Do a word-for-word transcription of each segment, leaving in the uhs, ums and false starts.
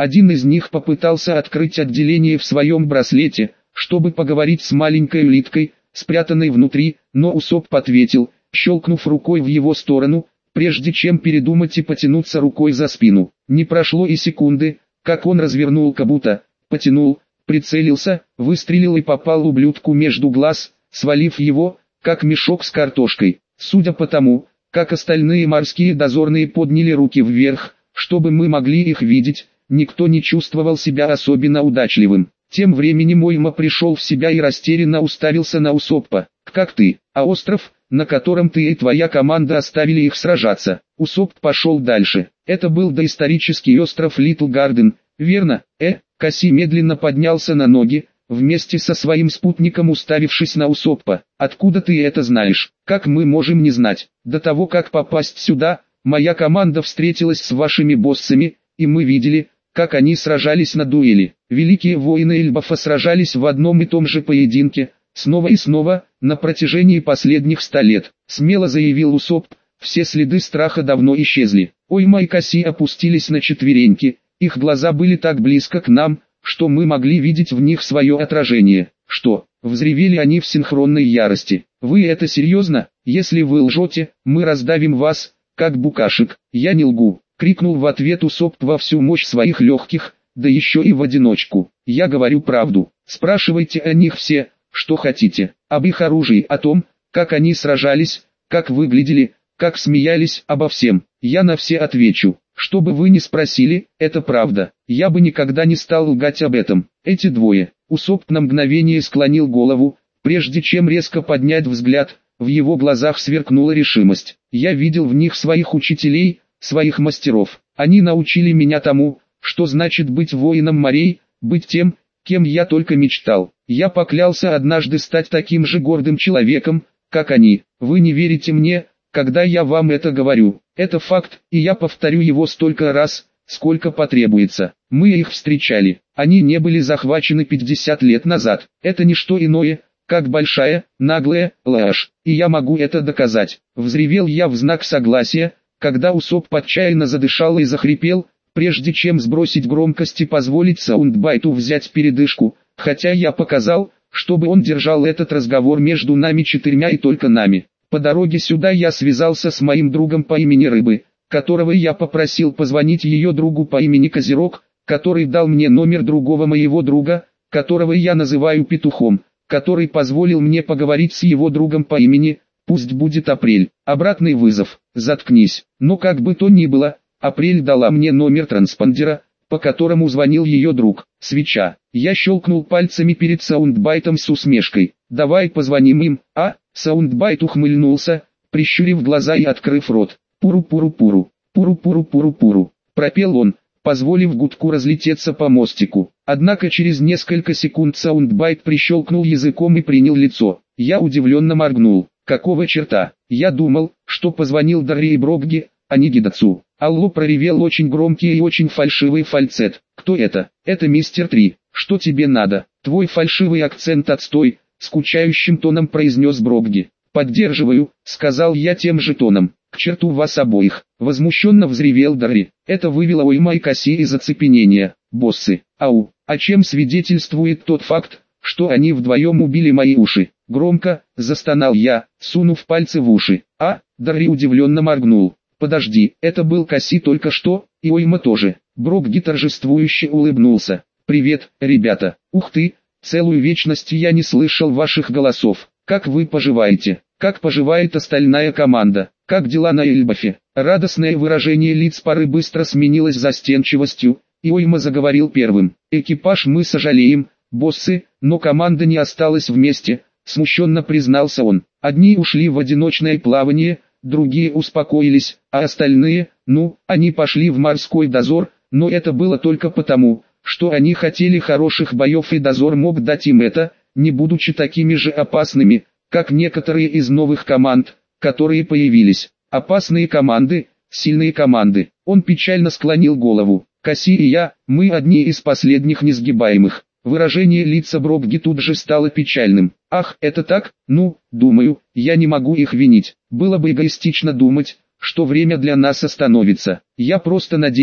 Один из них попытался открыть отделение в своем браслете, чтобы поговорить с маленькой улиткой, спрятанной внутри, но Усоп ответил, щелкнув рукой в его сторону, прежде чем передумать и потянуться рукой за спину. Не прошло и секунды, как он развернул кабута, потянул, прицелился, выстрелил и попал ублюдку между глаз, свалив его, как мешок с картошкой. Судя по тому, как остальные морские дозорные подняли руки вверх, чтобы мы могли их видеть, никто не чувствовал себя особенно удачливым. Тем временем Ойма пришел в себя и растерянно уставился на Усоппа. «Как ты? А остров, на котором ты и твоя команда оставили их сражаться?» Усопп пошел дальше. «Это был доисторический остров Литл Гарден, верно?» Э, Касси медленно поднялся на ноги, вместе со своим спутником уставившись на Усоппа. «Откуда ты это знаешь? Как мы можем не знать? До того как попасть сюда, моя команда встретилась с вашими боссами, и мы видели, как они сражались на дуэли. Великие воины Эльбафа сражались в одном и том же поединке, снова и снова, на протяжении последних ста лет», смело заявил Усопп. Все следы страха давно исчезли. Ойма и Касси опустились на четвереньки, их глаза были так близко к нам, что мы могли видеть в них свое отражение. «Что?» — взревели они в синхронной ярости. «Вы это серьезно? Если вы лжете, мы раздавим вас, как букашек». «Я не лгу», — крикнул в ответ Усопп во всю мощь своих легких, да еще и в одиночку. «Я говорю правду. Спрашивайте о них все, что хотите. Об их оружии, о том, как они сражались, как выглядели, как смеялись, обо всем. Я на все отвечу. Что бы вы ни спросили, это правда. Я бы никогда не стал лгать об этом». Эти двое. Усопп на мгновение склонил голову, прежде чем резко поднять взгляд, в его глазах сверкнула решимость. «Я видел в них своих учителей, своих мастеров. Они научили меня тому, что значит быть воином морей, быть тем, кем я только мечтал. Я поклялся однажды стать таким же гордым человеком, как они. Вы не верите мне, когда я вам это говорю. Это факт, и я повторю его столько раз, сколько потребуется. Мы их встречали. Они не были захвачены пятьдесят лет назад. Это не что иное, как большая, наглая ложь. И я могу это доказать». Взревел я в знак согласия, когда Усопп отчаянно задышал и захрипел, прежде чем сбросить громкость и позволить саундбайту взять передышку, хотя я показал, чтобы он держал этот разговор между нами четырьмя и только нами. По дороге сюда я связался с моим другом по имени Рыбы, которого я попросил позвонить ее другу по имени Козерог, который дал мне номер другого моего друга, которого я называю Петухом, который позволил мне поговорить с его другом по имени, пусть будет Апрель. Обратный вызов. Заткнись. Но как бы то ни было, Апрель дала мне номер транспондера, по которому звонил ее друг. Свеча. Я щелкнул пальцами перед саундбайтом с усмешкой. «Давай позвоним им, а?» Саундбайт ухмыльнулся, прищурив глаза и открыв рот. «Пуру-пуру-пуру, пуру-пуру-пуру-пуру», пропел он, позволив гудку разлететься по мостику. Однако через несколько секунд саундбайт прищелкнул языком и принял лицо. Я удивленно моргнул. «Какого черта? Я думал, что позвонил Дарье Брогге, а не Гидацу». Алло, проревел очень громкий и очень фальшивый фальцет. «Кто это?» «Это мистер Три. Что тебе надо?» «Твой фальшивый акцент отстой», скучающим тоном произнес Брогге. «Поддерживаю», сказал я тем же тоном. «К черту вас обоих!» Возмущенно взревел Дарри. Это вывело Ойма и Касси из оцепенения. «Боссы, ау, о чем свидетельствует тот факт, что они вдвоем убили мои уши?» Громко застонал я, сунув пальцы в уши. «А?» Дарри удивленно моргнул. «Подожди, это был Касси только что, и Ойма тоже». Брогге торжествующе улыбнулся. «Привет, ребята. Ух ты, целую вечность я не слышал ваших голосов. Как вы поживаете? Как поживает остальная команда? Как дела на Эльбафе?» Радостное выражение лиц пары быстро сменилось застенчивостью, и Ойма заговорил первым. «Экипаж мы сожалеем, боссы, но команда не осталась вместе», смущенно признался он. «Одни ушли в одиночное плавание, другие успокоились, а остальные, ну, они пошли в морской дозор, но это было только потому, что они хотели хороших боев и дозор мог дать им это, не будучи такими же опасными, как некоторые из новых команд, которые появились. Опасные команды, сильные команды». Он печально склонил голову. «Касси и я, мы одни из последних несгибаемых». Выражение лица Брогге тут же стало печальным. «Ах, это так? Ну, думаю, я не могу их винить. Было бы эгоистично думать, что время для нас остановится. Я просто надеюсь,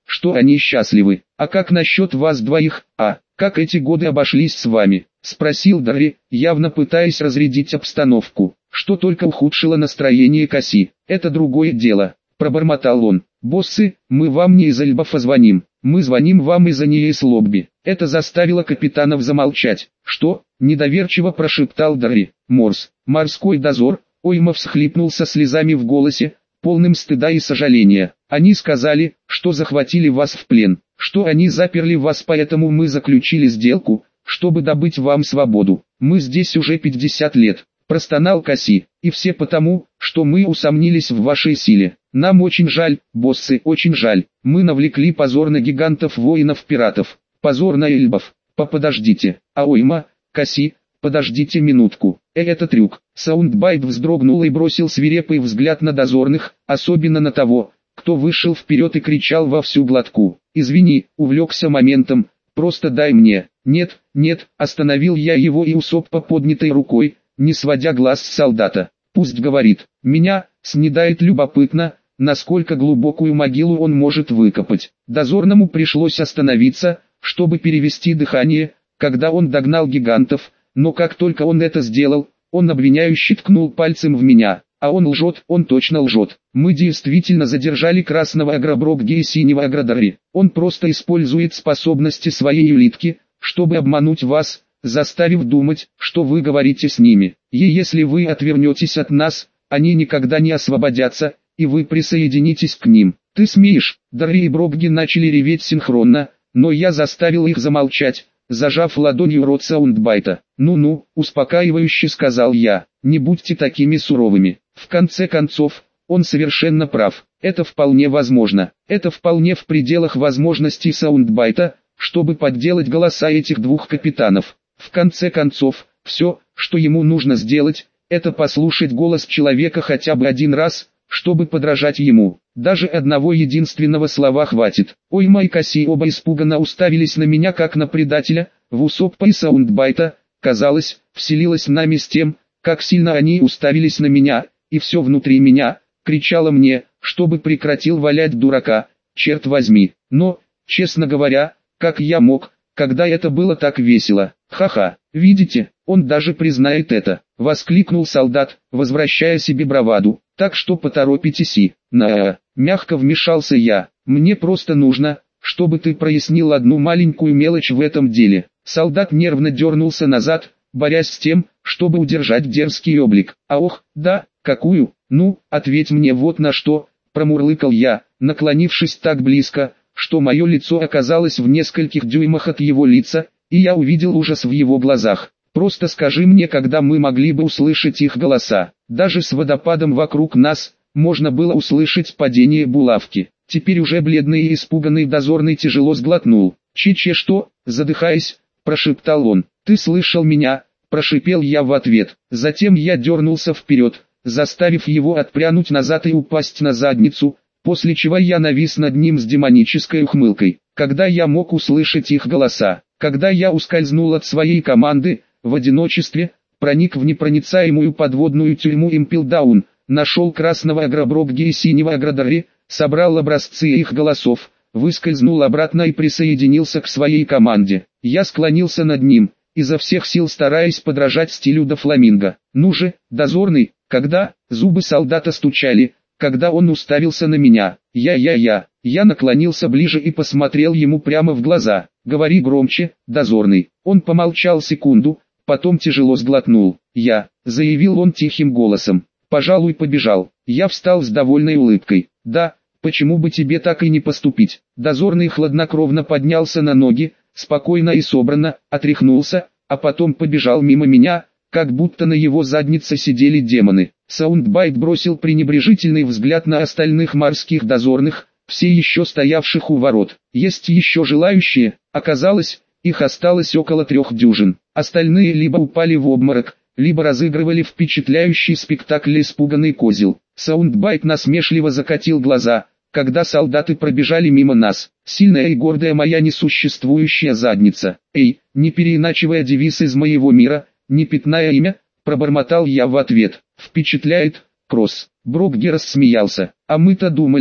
что они счастливы. А как насчет вас двоих, а, как эти годы обошлись с вами? Спросил Дарри, явно пытаясь разрядить обстановку, что только ухудшило настроение Касси. Это другое дело, пробормотал он. Боссы, мы вам не из Эльбафа звоним, мы звоним вам из Аниес-Лобби. Это заставило капитанов замолчать. Что? Недоверчиво прошептал Дарри. Морс, морской дозор. Ойма всхлипнул со слезами в голосе, полным стыда и сожаления. Они сказали, что захватили вас в плен, что они заперли вас, поэтому мы заключили сделку, чтобы добыть вам свободу. Мы здесь уже пятьдесят лет, простонал Касси, и все потому, что мы усомнились в вашей силе. Нам очень жаль, боссы, очень жаль. Мы навлекли позор на гигантов воинов-пиратов, позор на эльбов. Подождите, а Ойма, Касси, подождите минутку. Э, это трюк. Саундбайт вздрогнул и бросил свирепый взгляд на дозорных, особенно на того, кто вышел вперед и кричал во всю глотку. Извини, увлекся моментом, просто дай мне. Нет, нет, остановил я его и усоп по поднятой рукой, не сводя глаз с солдата. Пусть говорит. Меня снедает любопытно, насколько глубокую могилу он может выкопать. Дозорному пришлось остановиться, чтобы перевести дыхание, когда он догнал гигантов, но как только он это сделал, он обвиняюще ткнул пальцем в меня. А он лжет, он точно лжет. Мы действительно задержали красного агроброгги и синего агродари. Он просто использует способности своей улитки, чтобы обмануть вас, заставив думать, что вы говорите с ними. И если вы отвернетесь от нас, они никогда не освободятся, и вы присоединитесь к ним. Ты смеешь? Дарри и Брогги начали реветь синхронно, но я заставил их замолчать, зажав ладонью рот Саундбайта. «Ну-ну», успокаивающе сказал я, «не будьте такими суровыми. В конце концов, он совершенно прав. Это вполне возможно. Это вполне в пределах возможностей Саундбайта, чтобы подделать голоса этих двух капитанов. В конце концов, все, что ему нужно сделать, это послушать голос человека хотя бы один раз, чтобы подражать ему. Даже одного единственного слова хватит». Ойма и Касси оба испуганно уставились на меня как на предателя. В Усоппа и Саундбайта, казалось, вселилась нами с тем, как сильно они уставились на меня, и все внутри меня кричало мне, чтобы прекратил валять дурака, черт возьми. Но, честно говоря, как я мог, когда это было так весело? Ха-ха, видите, он даже признает это, воскликнул солдат, возвращая себе браваду. Так что поторопитесь и, на, мягко вмешался я, мне просто нужно, чтобы ты прояснил одну маленькую мелочь в этом деле. Солдат нервно дернулся назад, борясь с тем, чтобы удержать дерзкий облик. А ох, да, какую? Ну, ответь мне вот на что, промурлыкал я, наклонившись так близко, что мое лицо оказалось в нескольких дюймах от его лица, и я увидел ужас в его глазах. Просто скажи мне, когда мы могли бы услышать их голоса. Даже с водопадом вокруг нас, можно было услышать падение булавки. Теперь уже бледный и испуганный дозорный тяжело сглотнул. «Че-че что?» – задыхаясь, прошептал он. «Ты слышал меня?» – прошипел я в ответ. Затем я дернулся вперед, заставив его отпрянуть назад и упасть на задницу, после чего я навис над ним с демонической ухмылкой. Когда я мог услышать их голоса, когда я ускользнул от своей команды, в одиночестве, проник в непроницаемую подводную тюрьму Импелдаун, нашел красного агроброгги и синего агродари, собрал образцы их голосов, выскользнул обратно и присоединился к своей команде. Я склонился над ним, изо всех сил стараясь подражать стилю Дофламинго. «Ну же, дозорный, когда?» Зубы солдата стучали, когда он уставился на меня. «Я-я-я». Я наклонился ближе и посмотрел ему прямо в глаза. «Говори громче, дозорный». Он помолчал секунду, потом тяжело сглотнул. «Я», — заявил он тихим голосом, — «пожалуй, побежал». Я встал с довольной улыбкой. «Да, почему бы тебе так и не поступить?» Дозорный хладнокровно поднялся на ноги, спокойно и собранно, отряхнулся, а потом побежал мимо меня, как будто на его заднице сидели демоны. Саундбайт бросил пренебрежительный взгляд на остальных морских дозорных, все еще стоявших у ворот. «Есть еще желающие?» Оказалось, их осталось около трех дюжин. Остальные либо упали в обморок, либо разыгрывали впечатляющий спектакль «Испуганный козел». Саундбайт насмешливо закатил глаза, когда солдаты пробежали мимо нас. «Сильная и гордая моя несуществующая задница». «Эй, не переиначивая девиз из моего мира, не пятная имя», пробормотал я в ответ. «Впечатляет, Кросс». Брогги рассмеялся. «А мы-то думали,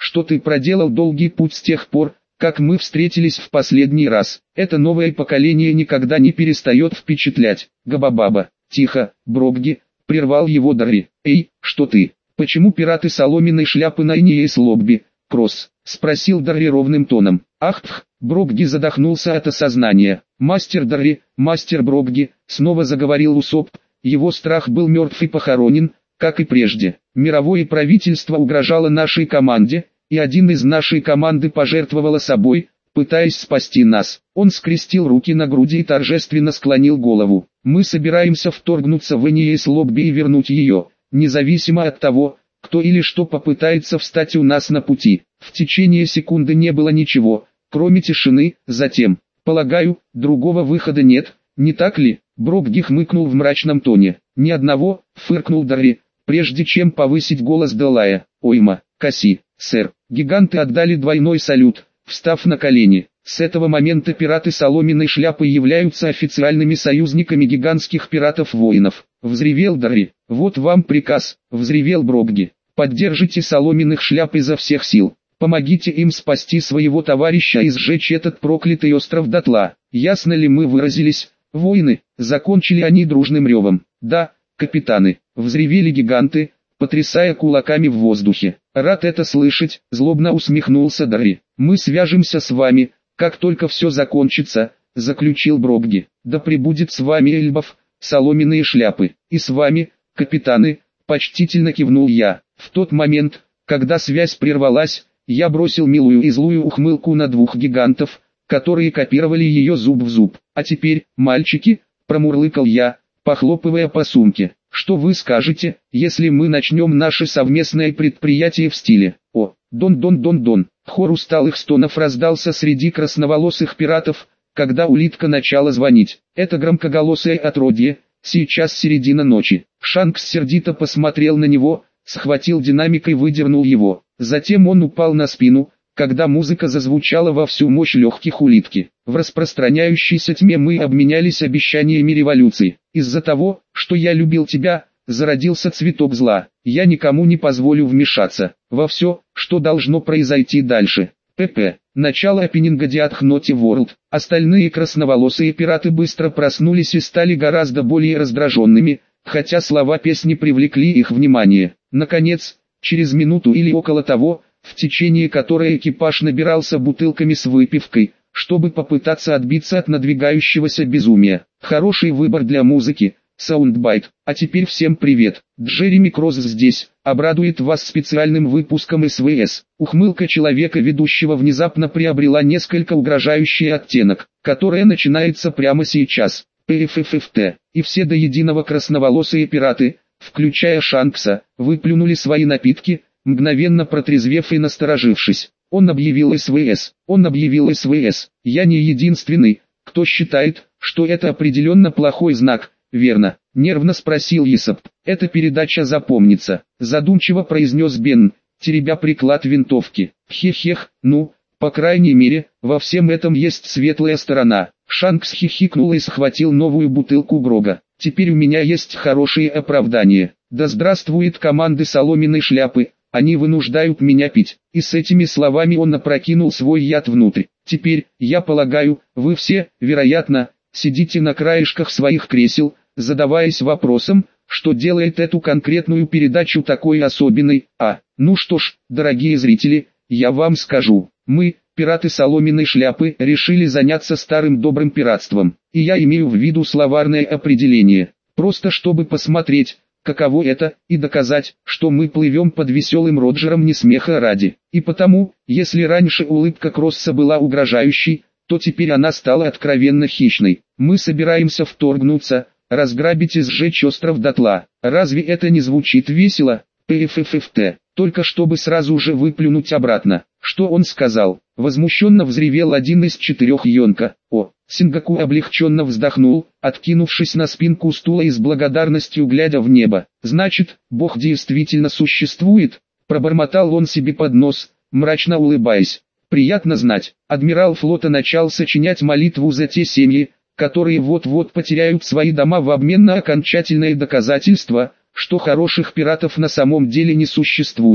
что ты проделал долгий путь с тех пор, как мы встретились в последний раз. Это новое поколение никогда не перестает впечатлять. Габабаба, тихо, Брогги, прервал его Дарри. Эй, что ты? Почему пираты соломенной шляпы на Иниэс Лобби, Кросс? Спросил Дарри ровным тоном. Ах, пх, Брогги задохнулся от осознания. Мастер Дарри, мастер Брогги, снова заговорил Усоп. Его страх был мертв и похоронен, как и прежде. Мировое правительство угрожало нашей команде, и один из нашей команды пожертвовал собой, пытаясь спасти нас. Он скрестил руки на груди и торжественно склонил голову. Мы собираемся вторгнуться в Иниэс Лобби и вернуть ее, независимо от того, кто или что попытается встать у нас на пути. В течение секунды не было ничего, кроме тишины. Затем, полагаю, другого выхода нет, не так ли? Брогги хмыкнул в мрачном тоне. Ни одного, фыркнул Дарри, прежде чем повысить голос до лая. Ойма, Касси, сэр. Гиганты отдали двойной салют, встав на колени. С этого момента пираты соломенной шляпы являются официальными союзниками гигантских пиратов-воинов. Взревел Дарри. Вот вам приказ, взревел Брогги. Поддержите соломенных шляп изо всех сил. Помогите им спасти своего товарища и сжечь этот проклятый остров дотла. Ясно ли мы выразились? Воины, закончили они дружным ревом. Да, капитаны, взревели гиганты, потрясая кулаками в воздухе. Рад это слышать, злобно усмехнулся Дарри. Мы свяжемся с вами, как только все закончится, заключил Брогги. Да пребудет с вами Эльбов, соломенные шляпы, и с вами, капитаны, почтительно кивнул я. В тот момент, когда связь прервалась, я бросил милую и злую ухмылку на двух гигантов, которые копировали ее зуб в зуб. А теперь, мальчики, промурлыкал я, похлопывая по сумке. Что вы скажете, если мы начнем наше совместное предприятие в стиле «О, дон-дон-дон-дон». Хор усталых стонов раздался среди красноволосых пиратов, когда улитка начала звонить. Это громкоголосое отродье, сейчас середина ночи. Шанкс сердито посмотрел на него, схватил динамик и выдернул его. Затем он упал на спину, когда музыка зазвучала во всю мощь легких улитки. В распространяющейся тьме мы обменялись обещаниями революции. Из-за того, что я любил тебя, зародился цветок зла. Я никому не позволю вмешаться во все, что должно произойти дальше. ПП. Начало опенинга Diad Knotty World. Остальные красноволосые пираты быстро проснулись и стали гораздо более раздраженными, хотя слова песни привлекли их внимание. Наконец, через минуту или около того, в течение которой экипаж набирался бутылками с выпивкой, чтобы попытаться отбиться от надвигающегося безумия. Хороший выбор для музыки, Саундбайт. А теперь всем привет. Джереми Кросс здесь, обрадует вас специальным выпуском СВС. Ухмылка человека ведущего внезапно приобрела несколько угрожающий оттенок, которая начинается прямо сейчас. ПФФФТ. И все до единого красноволосые пираты, включая Шанкса, выплюнули свои напитки, мгновенно протрезвев и насторожившись. Он объявил СВС. Он объявил СВС. Я не единственный, кто считает, что это определенно плохой знак. Верно, нервно спросил Есоп. Эта передача запомнится, задумчиво произнес Бен, теребя приклад винтовки. Хех-хех, ну, по крайней мере, во всем этом есть светлая сторона. Шанкс хихикнул и схватил новую бутылку Грога. Теперь у меня есть хорошее оправдание. Да здравствует команды соломенной шляпы, они вынуждают меня пить. И с этими словами он опрокинул свой яд внутрь. Теперь, я полагаю, вы все, вероятно, сидите на краешках своих кресел, задаваясь вопросом, что делает эту конкретную передачу такой особенной. А, ну что ж, дорогие зрители, я вам скажу, мы, пираты соломенной шляпы, решили заняться старым добрым пиратством. И я имею в виду словарное определение, просто чтобы посмотреть, каково это, и доказать, что мы плывем под веселым Роджером не смеха ради. И потому, если раньше улыбка Кросса была угрожающей, то теперь она стала откровенно хищной. Мы собираемся вторгнуться, разграбить и сжечь остров дотла. Разве это не звучит весело? ПФФФТ. Только чтобы сразу же выплюнуть обратно. Что он сказал? Возмущенно взревел один из четырех Йонка. О, Сингаку облегченно вздохнул, откинувшись на спинку стула и с благодарностью глядя в небо. Значит, Бог действительно существует? Пробормотал он себе под нос, мрачно улыбаясь. Приятно знать. Адмирал флота начал сочинять молитву за те семьи, которые вот-вот потеряют свои дома в обмен на окончательное доказательство, что хороших пиратов на самом деле не существует.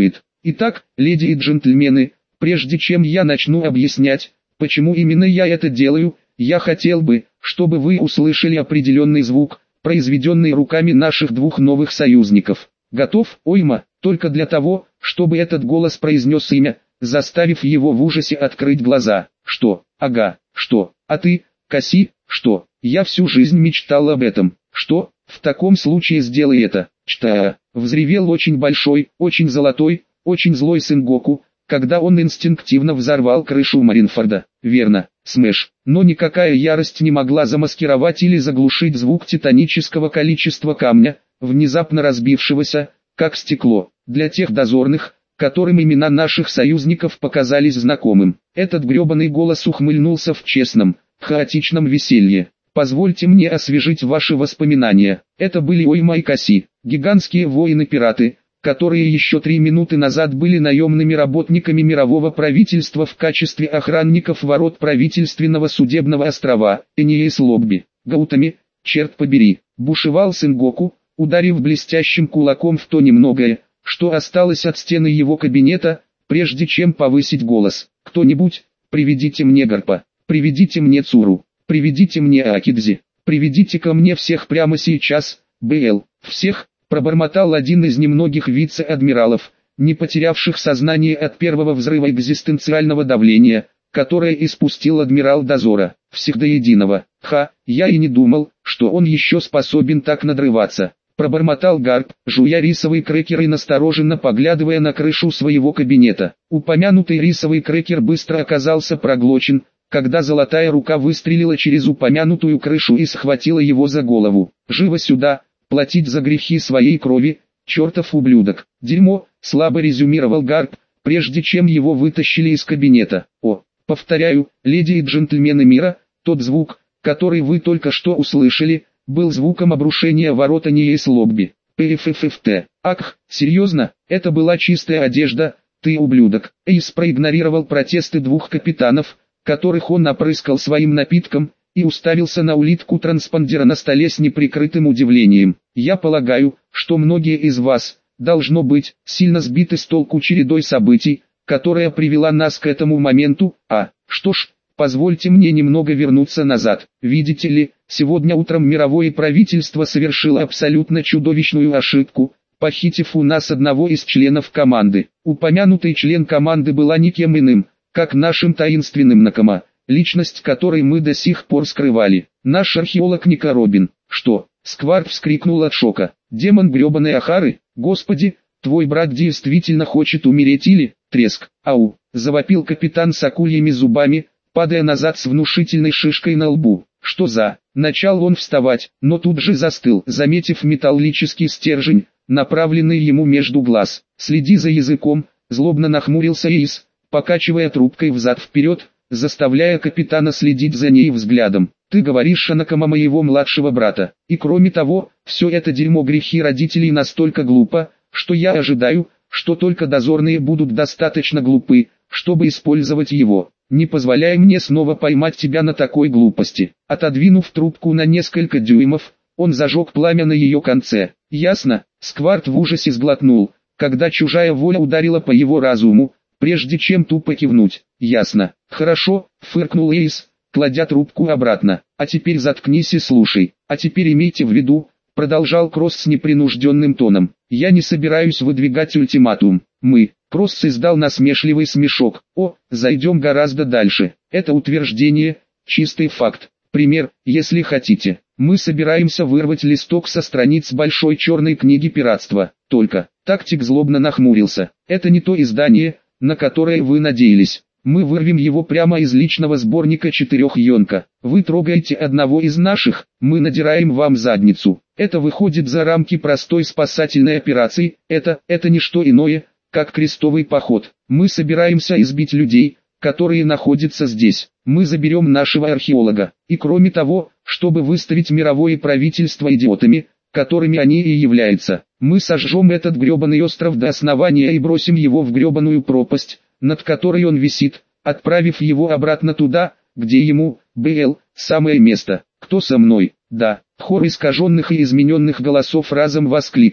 Итак, леди и джентльмены, прежде чем я начну объяснять, почему именно я это делаю, я хотел бы, чтобы вы услышали определенный звук, произведенный руками наших двух новых союзников. Готов, Ойма, только для того, чтобы этот голос произнес имя, заставив его в ужасе открыть глаза. Что? Ага, что? А ты, Касси, что? Я всю жизнь мечтал об этом. Что? В таком случае сделай это. Чта. Взревел очень большой, очень золотой, очень злой Сенгоку, когда он инстинктивно взорвал крышу Маринфорда. Верно, Смэш. Но никакая ярость не могла замаскировать или заглушить звук титанического количества камня, внезапно разбившегося, как стекло, для тех дозорных, которым имена наших союзников показались знакомым. Этот гребаный голос ухмыльнулся в честном, хаотичном веселье. Позвольте мне освежить ваши воспоминания. Это были Ойма и Касси, гигантские воины-пираты, которые еще три минуты назад были наемными работниками мирового правительства в качестве охранников ворот правительственного судебного острова, Эниэс Лобби. Гаутами, черт побери, бушевал Сенгоку, ударив блестящим кулаком в то немногое, что осталось от стены его кабинета, прежде чем повысить голос. «Кто-нибудь, приведите мне Гарпа, приведите мне Цуру, приведите мне Акидзи, приведите ко мне всех прямо сейчас, БЛ, всех», пробормотал один из немногих вице-адмиралов, не потерявших сознание от первого взрыва экзистенциального давления, которое испустил адмирал дозора, всех до единого. «Ха, я и не думал, что он еще способен так надрываться», пробормотал Гарп, жуя рисовый крекер и настороженно поглядывая на крышу своего кабинета. Упомянутый рисовый крекер быстро оказался проглочен, когда золотая рука выстрелила через упомянутую крышу и схватила его за голову. «Живо сюда, платить за грехи своей крови, чертов ублюдок!» «Дерьмо», слабо резюмировал Гарп, прежде чем его вытащили из кабинета. «О, повторяю, леди и джентльмены мира, тот звук, который вы только что услышали, был звуком обрушения ворот Эниэс Лобби. ПФФФТ. Ах, серьезно, это была чистая одежда, ты ублюдок». Эйс проигнорировал протесты двух капитанов, которых он опрыскал своим напитком, и уставился на улитку транспондера на столе с неприкрытым удивлением. «Я полагаю, что многие из вас, должно быть, сильно сбиты с толку чередой событий, которая привела нас к этому моменту, а, что ж, позвольте мне немного вернуться назад. Видите ли, сегодня утром мировое правительство совершило абсолютно чудовищную ошибку, похитив у нас одного из членов команды. Упомянутый член команды была никем иным, как нашим таинственным Накама, личность которой мы до сих пор скрывали. Наш археолог Ника Робин». «Что?» — Скварк вскрикнул от шока. «Демон гребаной Ахары, господи, твой брат действительно хочет умереть или...» Треск. «Ау!» — завопил капитан с акульями зубами, падая назад с внушительной шишкой на лбу. «Что за...» Начал он вставать, но тут же застыл, заметив металлический стержень, направленный ему между глаз. «Следи за языком», — злобно нахмурился Эйс, покачивая трубкой взад-вперед, заставляя капитана следить за ней взглядом. «Ты говоришь о Накама моего младшего брата. И кроме того, все это дерьмо грехи родителей настолько глупо, что я ожидаю, что только дозорные будут достаточно глупы, чтобы использовать его. Не позволяй мне снова поймать тебя на такой глупости». Отодвинув трубку на несколько дюймов, он зажег пламя на ее конце. «Ясно?» Скварт в ужасе сглотнул, когда чужая воля ударила по его разуму, прежде чем тупо кивнуть. «Ясно. Хорошо», — фыркнул Эйс, кладя трубку обратно. «А теперь заткнись и слушай. А теперь имейте в виду», — продолжал Кросс с непринужденным тоном, «я не собираюсь выдвигать ультиматум. Мы...» Кросс издал насмешливый смешок. «О, зайдем гораздо дальше. Это утверждение, чистый факт. Пример, если хотите. Мы собираемся вырвать листок со страниц большой черной книги пиратства. Только...» Тактик злобно нахмурился. «Это не то издание, на которое вы надеялись. Мы вырвем его прямо из личного сборника четырех Йонка. Вы трогаете одного из наших, мы надираем вам задницу. Это выходит за рамки простой спасательной операции, это, это не что иное, как крестовый поход. Мы собираемся избить людей, которые находятся здесь. Мы заберем нашего археолога. И кроме того, чтобы выставить мировое правительство идиотами, которыми они и являются, мы сожжем этот гребаный остров до основания и бросим его в гребаную пропасть, над которой он висит, отправив его обратно туда, где ему, БЛ, самое место. Кто со мной? Да. Хор искаженных и измененных голосов разом воскликнул.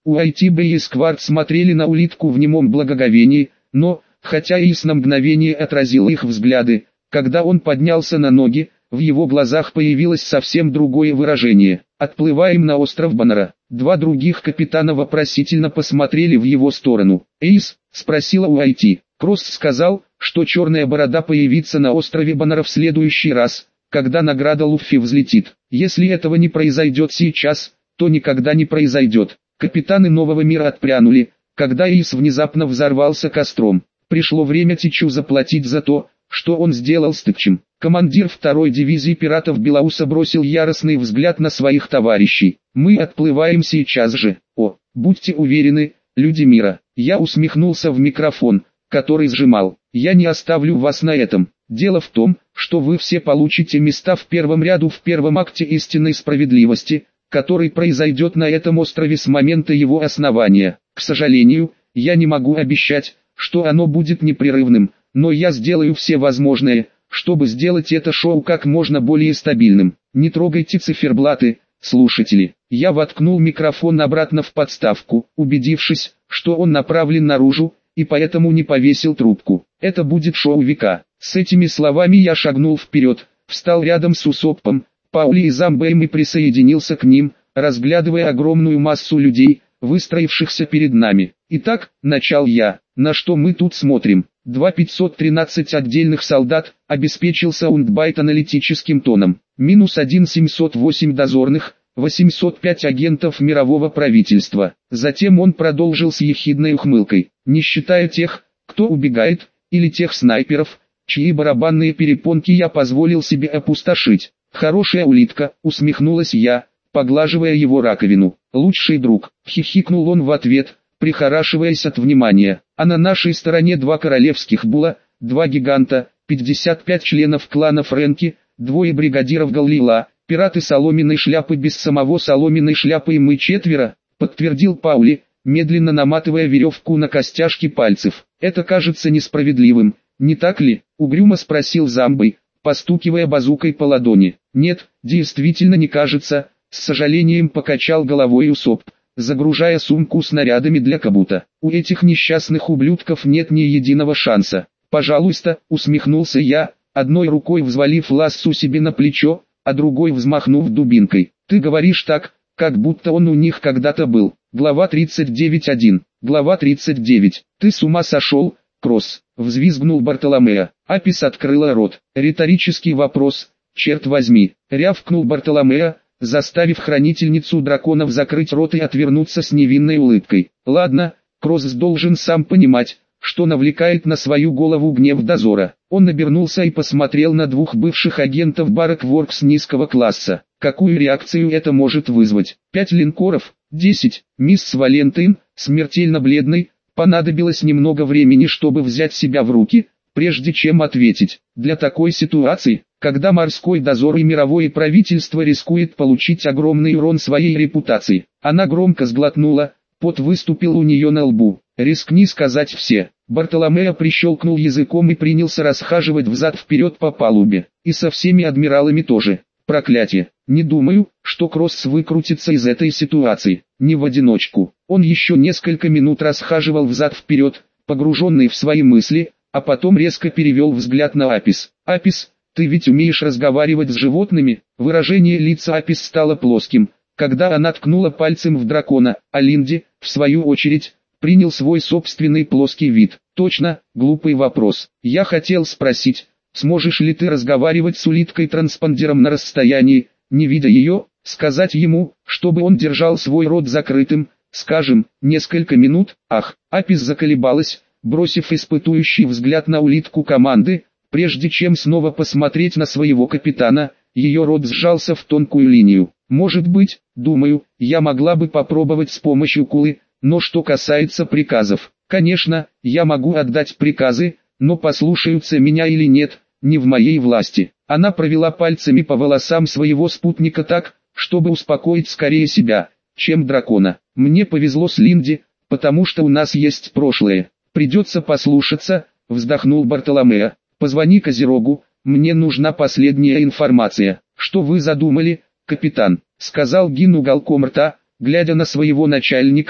Уайтиба и Скварт смотрели на улитку в немом благоговении, но, хотя Эйс на мгновение отразил их взгляды, когда он поднялся на ноги, в его глазах появилось совсем другое выражение. «Отплываем на остров Баннера». Два других капитана вопросительно посмотрели в его сторону. «Эйс?» — спросила Уайти. Кросс сказал, что черная борода появится на острове Баннера в следующий раз, когда награда Луффи взлетит. Если этого не произойдет сейчас, то никогда не произойдет. Капитаны Нового мира отпрянули, когда Эйс внезапно взорвался костром. Пришло время Тичу заплатить за то, что он сделал с Тычем. Командир второй дивизии пиратов Белауса бросил яростный взгляд на своих товарищей. «Мы отплываем сейчас же. О, будьте уверены, люди мира». Я усмехнулся в микрофон, который сжимал. «Я не оставлю вас на этом. Дело в том, что вы все получите места в первом ряду в первом акте истинной справедливости, который произойдет на этом острове с момента его основания. К сожалению, я не могу обещать, что оно будет непрерывным, но я сделаю все возможное, чтобы сделать это шоу как можно более стабильным. Не трогайте циферблаты, слушатели». Я воткнул микрофон обратно в подставку, убедившись, что он направлен наружу, и поэтому не повесил трубку. «Это будет шоу века». С этими словами я шагнул вперед, встал рядом с Усоппом, Паули и Замбоем и присоединился к ним, разглядывая огромную массу людей, выстроившихся перед нами. «Итак», — начал я, — «на что мы тут смотрим?» «Два пятьсот тринадцать отдельных солдат», — обеспечил Саундбайт аналитическим тоном. «Минус один семьсот восемь дозорных, восемьсот пять агентов мирового правительства». Затем он продолжил с ехидной ухмылкой. «Не считая тех, кто убегает, или тех снайперов, чьи барабанные перепонки я позволил себе опустошить». «Хорошая улитка», — усмехнулась я, поглаживая его раковину. «Лучший друг», — хихикнул он в ответ, прихорашиваясь от внимания. «А на нашей стороне два королевских була, два гиганта, пятьдесят пять членов клана Фрэнки, двое бригадиров Галлила, пираты соломенной шляпы без самого соломенной шляпы и мы четверо», — подтвердил Паули, медленно наматывая веревку на костяшки пальцев. «Это кажется несправедливым, не так ли?» — угрюмо спросил Замбой, постукивая базукой по ладони. «Нет, действительно не кажется», — с сожалением покачал головой Усоп, загружая сумку снарядами для Кабута. «У этих несчастных ублюдков нет ни единого шанса». «Пожалуйста», — усмехнулся я, одной рукой взвалив лассу себе на плечо, а другой взмахнув дубинкой. «Ты говоришь так, как будто он у них когда-то был». Глава тридцать девять один. Глава тридцать девять. «Ты с ума сошел, Кросс?» — взвизгнул Бартоломео. Апис открыла рот. «Риторический вопрос, черт возьми!» — рявкнул Бартоломео, заставив хранительницу драконов закрыть рот и отвернуться с невинной улыбкой. «Ладно, Кросс должен сам понимать, что навлекает на свою голову гнев дозора». Он обернулся и посмотрел на двух бывших агентов Барак Воркс низкого класса. Какую реакцию это может вызвать? Пять линкоров, десять. Мисс Валентин, смертельно бледной, понадобилось немного времени, чтобы взять себя в руки, прежде чем ответить. Для такой ситуации, когда морской дозор и мировое правительство рискует получить огромный урон своей репутации, она громко сглотнула, пот выступил у нее на лбу. «Рискни сказать все». Бартоломео прищелкнул языком и принялся расхаживать взад-вперед по палубе. «И со всеми адмиралами тоже. Проклятие. Не думаю, что Кросс выкрутится из этой ситуации. Не в одиночку». Он еще несколько минут расхаживал взад-вперед, погруженный в свои мысли, а потом резко перевел взгляд на Апис. «Апис, ты ведь умеешь разговаривать с животными?» Выражение лица Апис стало плоским, когда она ткнула пальцем в дракона, а Линди, в свою очередь, принял свой собственный плоский вид. «Точно, глупый вопрос. Я хотел спросить, сможешь ли ты разговаривать с улиткой-транспондером на расстоянии, не видя ее, сказать ему, чтобы он держал свой рот закрытым, скажем, несколько минут?» Ах, Апис заколебалась, бросив испытующий взгляд на улитку команды, прежде чем снова посмотреть на своего капитана, ее рот сжался в тонкую линию. «Может быть, думаю, я могла бы попробовать с помощью кулы, но что касается приказов, конечно, я могу отдать приказы, но послушаются меня или нет, не в моей власти». Она провела пальцами по волосам своего спутника так, чтобы успокоить скорее себя, чем дракона. «Мне повезло с Линди, потому что у нас есть прошлое. Придется послушаться», — вздохнул Бартоломео. «Позвони Козерогу, мне нужна последняя информация». «Что вы задумали, капитан?» — сказал Гин уголком рта, глядя на своего начальника,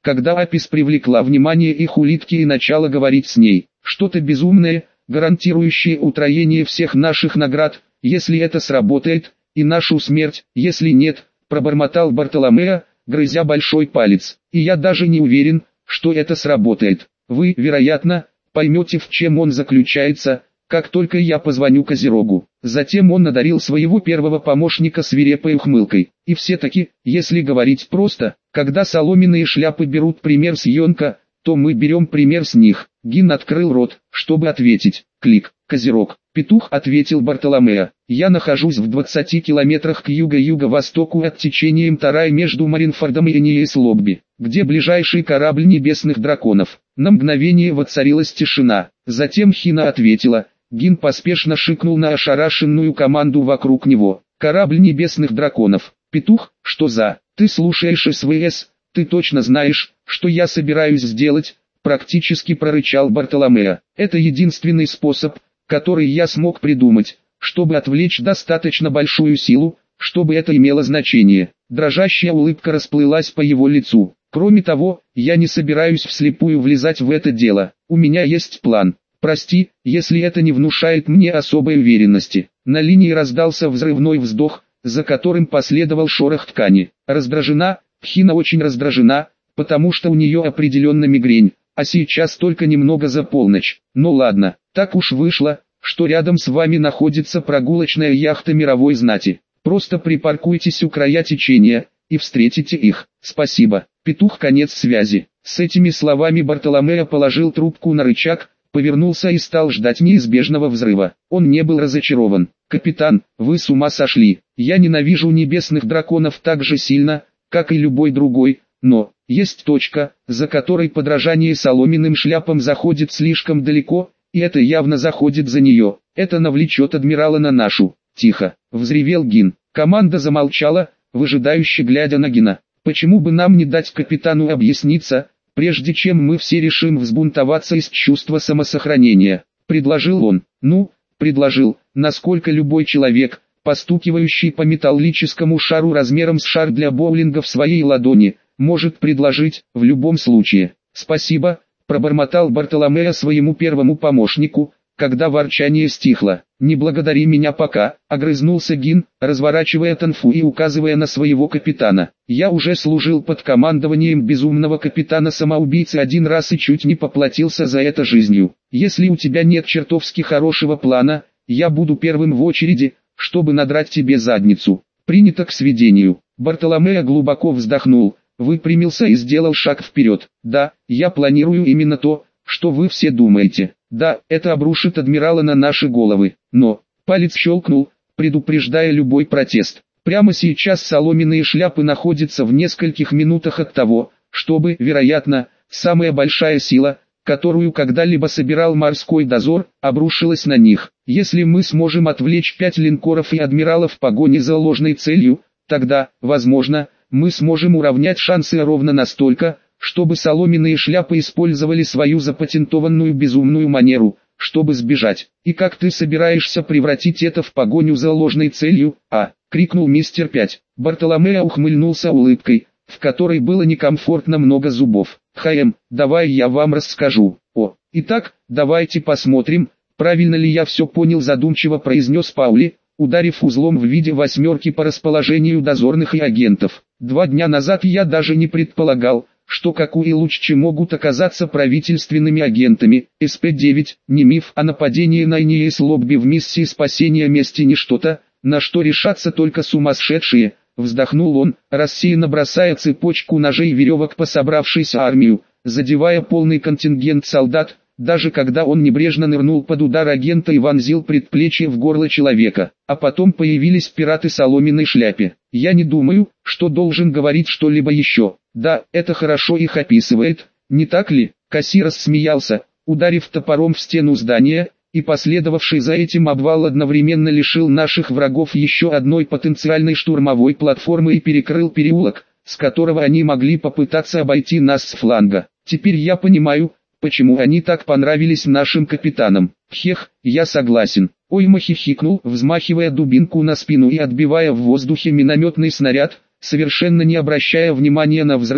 когда Апис привлекла внимание их улитки и начала говорить с ней. Что-то безумное, гарантирующее утроение всех наших наград, если это сработает, и нашу смерть, если нет, пробормотал Бартоломео, грызя большой палец. И я даже не уверен, что это сработает. Вы, вероятно, поймете, в чем он заключается, как только я позвоню Козерогу. Затем он одарил своего первого помощника свирепой ухмылкой. И все-таки, если говорить просто, когда соломенные шляпы берут пример с Йонка, то мы берем пример с них. Гин открыл рот, чтобы ответить. Клик. Козерог. Петух, ответил Бартоломео. Я нахожусь в двадцати километрах к юго-юго-востоку от течения Мтарай между Маринфордом и Эниес-Лобби, где ближайший корабль небесных драконов. На мгновение воцарилась тишина. Затем Хина ответила. Гин поспешно шикнул на ошарашенную команду вокруг него. Корабль небесных драконов. Петух, что за? Ты слушаешь СВС? Ты точно знаешь, что я собираюсь сделать? Практически прорычал Бартоломео. Это единственный способ, который я смог придумать, чтобы отвлечь достаточно большую силу, чтобы это имело значение. Дрожащая улыбка расплылась по его лицу. Кроме того, я не собираюсь вслепую влезать в это дело. У меня есть план. Прости, если это не внушает мне особой уверенности. На линии раздался взрывной вздох, за которым последовал шорох ткани. Раздражена, Хина очень раздражена, потому что у нее определенно мигрень, а сейчас только немного за полночь. Ну ладно, так уж вышло, что рядом с вами находится прогулочная яхта мировой знати. Просто припаркуйтесь у края течения, и встретите их. Спасибо. Петух, конец связи. С этими словами Бартоломео положил трубку на рычаг, повернулся и стал ждать неизбежного взрыва. Он не был разочарован. «Капитан, вы с ума сошли. Я ненавижу небесных драконов так же сильно, как и любой другой, но есть точка, за которой подражание соломенным шляпам заходит слишком далеко, и это явно заходит за нее. Это навлечет адмирала на нашу». «Тихо!» — взревел Гин. Команда замолчала, выжидающе глядя на Гина. «Почему бы нам не дать капитану объясниться, прежде чем мы все решим взбунтоваться из чувства самосохранения?» — предложил он. «Ну, предложил, насколько любой человек, постукивающий по металлическому шару размером с шар для боулинга в своей ладони, может предложить, в любом случае». «Спасибо», — пробормотал Бартоломео своему первому помощнику, когда ворчание стихло. «Не благодари меня пока», — огрызнулся Гин, разворачивая танфу и указывая на своего капитана. «Я уже служил под командованием безумного капитана-самоубийцы один раз и чуть не поплатился за это жизнью. Если у тебя нет чертовски хорошего плана, я буду первым в очереди, чтобы надрать тебе задницу». «Принято к сведению». Бартоломео глубоко вздохнул, выпрямился и сделал шаг вперед. «Да, я планирую именно то, что вы все думаете. Да, это обрушит адмирала на наши головы, но...» Палец щелкнул, предупреждая любой протест. «Прямо сейчас соломенные шляпы находятся в нескольких минутах от того, чтобы, вероятно, самая большая сила, которую когда-либо собирал морской дозор, обрушилась на них. Если мы сможем отвлечь пять линкоров и адмиралов в погоне за ложной целью, тогда, возможно, мы сможем уравнять шансы ровно настолько, чтобы соломенные шляпы использовали свою запатентованную безумную манеру, чтобы сбежать. И как ты собираешься превратить это в погоню за ложной целью, а?» — крикнул мистер Пять. Бартоломео ухмыльнулся улыбкой, в которой было некомфортно много зубов. «Хаем, давай я вам расскажу. О, итак, давайте посмотрим, правильно ли я все понял», — задумчиво произнес Паули, ударив узлом в виде восьмерки по расположению дозорных и агентов. «Два дня назад я даже не предполагал, что Каку и Луччи могут оказаться правительственными агентами. эс пэ девять, не миф, а нападение на Эниес-Лобби в миссии спасения мести не что-то, на что решатся только сумасшедшие», — вздохнул он, рассеянно бросая цепочку ножей и веревок по собравшейся армию, задевая полный контингент солдат, даже когда он небрежно нырнул под удар агента и вонзил предплечье в горло человека. А потом появились пираты в соломенной шляпе. «Я не думаю, что должен говорить что-либо еще. Да, это хорошо их описывает, не так ли?» Касси рассмеялся, ударив топором в стену здания, и последовавший за этим обвал одновременно лишил наших врагов еще одной потенциальной штурмовой платформы и перекрыл переулок, с которого они могли попытаться обойти нас с фланга. «Теперь я понимаю, почему они так понравились нашим капитанам. Хех, я согласен». Ойма хихикнул, взмахивая дубинку на спину и отбивая в воздухе минометный снаряд, совершенно не обращая внимания на взрыв,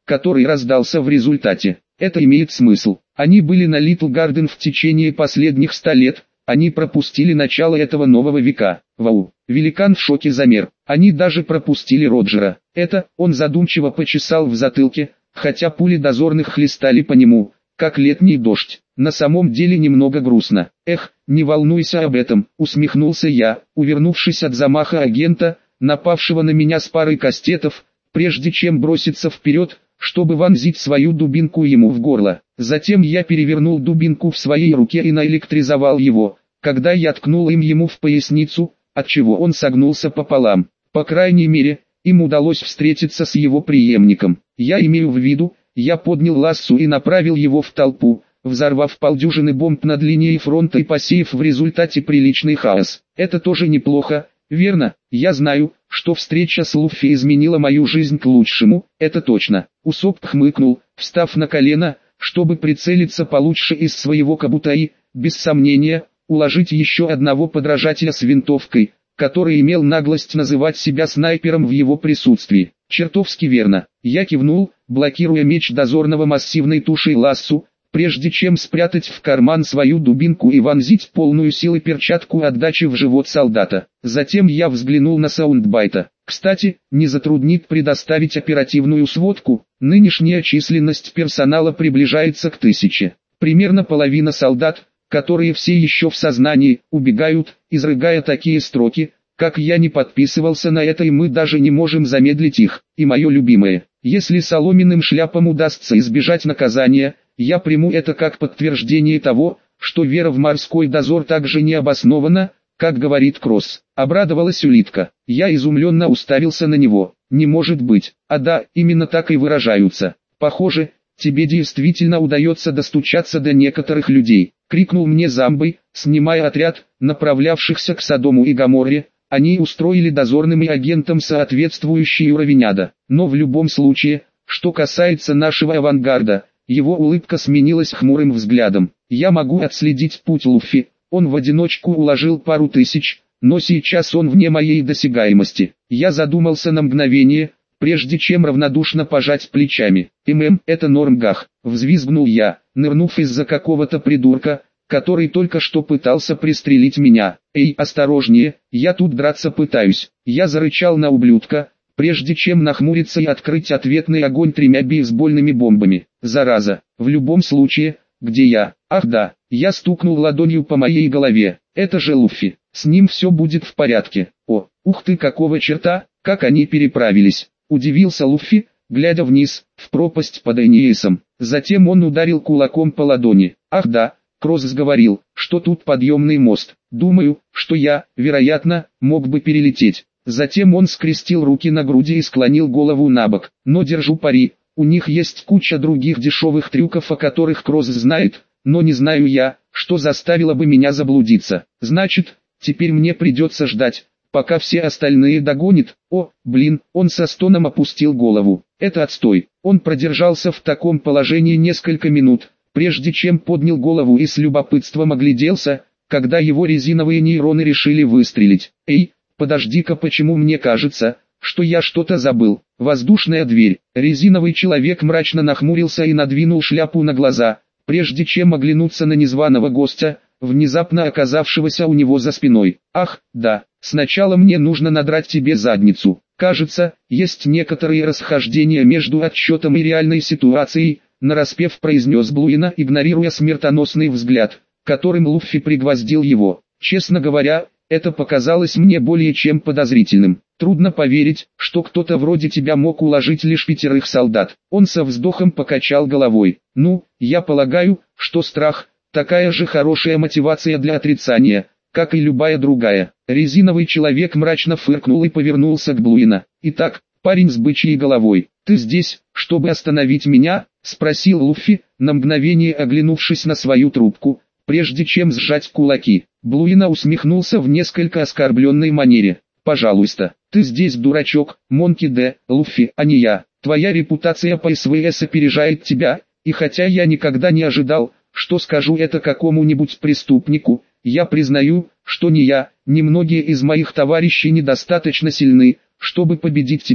который раздался в результате. Это имеет смысл. Они были на Литл Гарден в течение последних ста лет, они пропустили начало этого нового века. Вау! Великан в шоке замер. Они даже пропустили Роджера. Это, он задумчиво почесал в затылке, хотя пули дозорных хлестали по нему, как летний дождь. На самом деле немного грустно. Эх, не волнуйся об этом, усмехнулся я, увернувшись от замаха агента, напавшего на меня с парой кастетов, прежде чем броситься вперед, чтобы вонзить свою дубинку ему в горло. Затем я перевернул дубинку в своей руке и наэлектризовал его, когда я ткнул им ему в поясницу, отчего он согнулся пополам. По крайней мере, им удалось встретиться с его преемником. Я имею в виду, я поднял лассу и направил его в толпу, взорвав полдюжины бомб над линией фронта и посеяв в результате приличный хаос. Это тоже неплохо, верно? Я знаю, что встреча с Луффи изменила мою жизнь к лучшему, это точно. Усоп хмыкнул, встав на колено, чтобы прицелиться получше из своего кабута и, без сомнения, уложить еще одного подражателя с винтовкой, который имел наглость называть себя снайпером в его присутствии. Чертовски верно. Я кивнул, блокируя меч дозорного массивной тушей лассу, прежде чем спрятать в карман свою дубинку и вонзить полную силы перчатку отдачи в живот солдата. Затем я взглянул на Саундбайта. Кстати, не затруднит предоставить оперативную сводку, нынешняя численность персонала приближается к тысяче. Примерно половина солдат, которые все еще в сознании, убегают, изрыгая такие строки, как «я не подписывался на это и мы даже не можем замедлить их». И мое любимое: если соломенным шляпам удастся избежать наказания, я приму это как подтверждение того, что вера в морской дозор так же не обоснована, как говорит Кросс. Обрадовалась улитка. Я изумленно уставился на него. Не может быть. А да, именно так и выражаются. Похоже, тебе действительно удается достучаться до некоторых людей. Крикнул мне Замбой, снимая отряд, направлявшихся к Содому и Гоморре. Они устроили дозорным и агентам соответствующий уровень ада. Но в любом случае, что касается нашего авангарда, его улыбка сменилась хмурым взглядом. Я могу отследить путь Луффи. Он в одиночку уложил пару тысяч, но сейчас он вне моей досягаемости. Я задумался на мгновение, прежде чем равнодушно пожать плечами. «ММ, это Нормгах», — взвизгнул я, нырнув из-за какого-то придурка, который только что пытался пристрелить меня. «Эй, осторожнее, я тут драться пытаюсь». Я зарычал на ублюдка, прежде чем нахмуриться и открыть ответный огонь тремя бейсбольными бомбами. Зараза, в любом случае, где я? Ах да, я стукнул ладонью по моей голове. Это же Луффи, с ним все будет в порядке. О, ух ты, какого черта, как они переправились. Удивился Луффи, глядя вниз, в пропасть под Эниесом. Затем он ударил кулаком по ладони. Ах да, Кросс говорил, что тут подъемный мост. Думаю, что я, вероятно, мог бы перелететь. Затем он скрестил руки на груди и склонил голову на бок. Но держу пари, у них есть куча других дешевых трюков, о которых Кросс знает, но не знаю я, что заставило бы меня заблудиться. Значит, теперь мне придется ждать, пока все остальные догонят. О, блин, он со стоном опустил голову. Это отстой. Он продержался в таком положении несколько минут, прежде чем поднял голову и с любопытством огляделся, когда его резиновые нейроны решили выстрелить. Эй, подожди-ка, почему мне кажется, что я что-то забыл? Воздушная дверь. Резиновый человек мрачно нахмурился и надвинул шляпу на глаза, прежде чем оглянуться на незваного гостя, внезапно оказавшегося у него за спиной. Ах, да, сначала мне нужно надрать тебе задницу. Кажется, есть некоторые расхождения между отчетом и реальной ситуацией, нараспев произнес Блуина, игнорируя смертоносный взгляд, которым Луффи пригвоздил его. Честно говоря, это показалось мне более чем подозрительным. Трудно поверить, что кто-то вроде тебя мог уложить лишь пятерых солдат. Он со вздохом покачал головой. Ну, я полагаю, что страх – такая же хорошая мотивация для отрицания, как и любая другая. Резиновый человек мрачно фыркнул и повернулся к Блуина. Итак, парень с бычьей головой, ты здесь, чтобы остановить меня? Спросил Луффи, на мгновение оглянувшись на свою трубку, прежде чем сжать кулаки. Блуина усмехнулся в несколько оскорбленной манере. «Пожалуйста, ты здесь дурачок, Монки Д, Луффи, а не я. Твоя репутация по СВС опережает тебя, и хотя я никогда не ожидал, что скажу это какому-нибудь преступнику, я признаю, что ни я, ни многие из моих товарищей недостаточно сильны, чтобы победить тебя.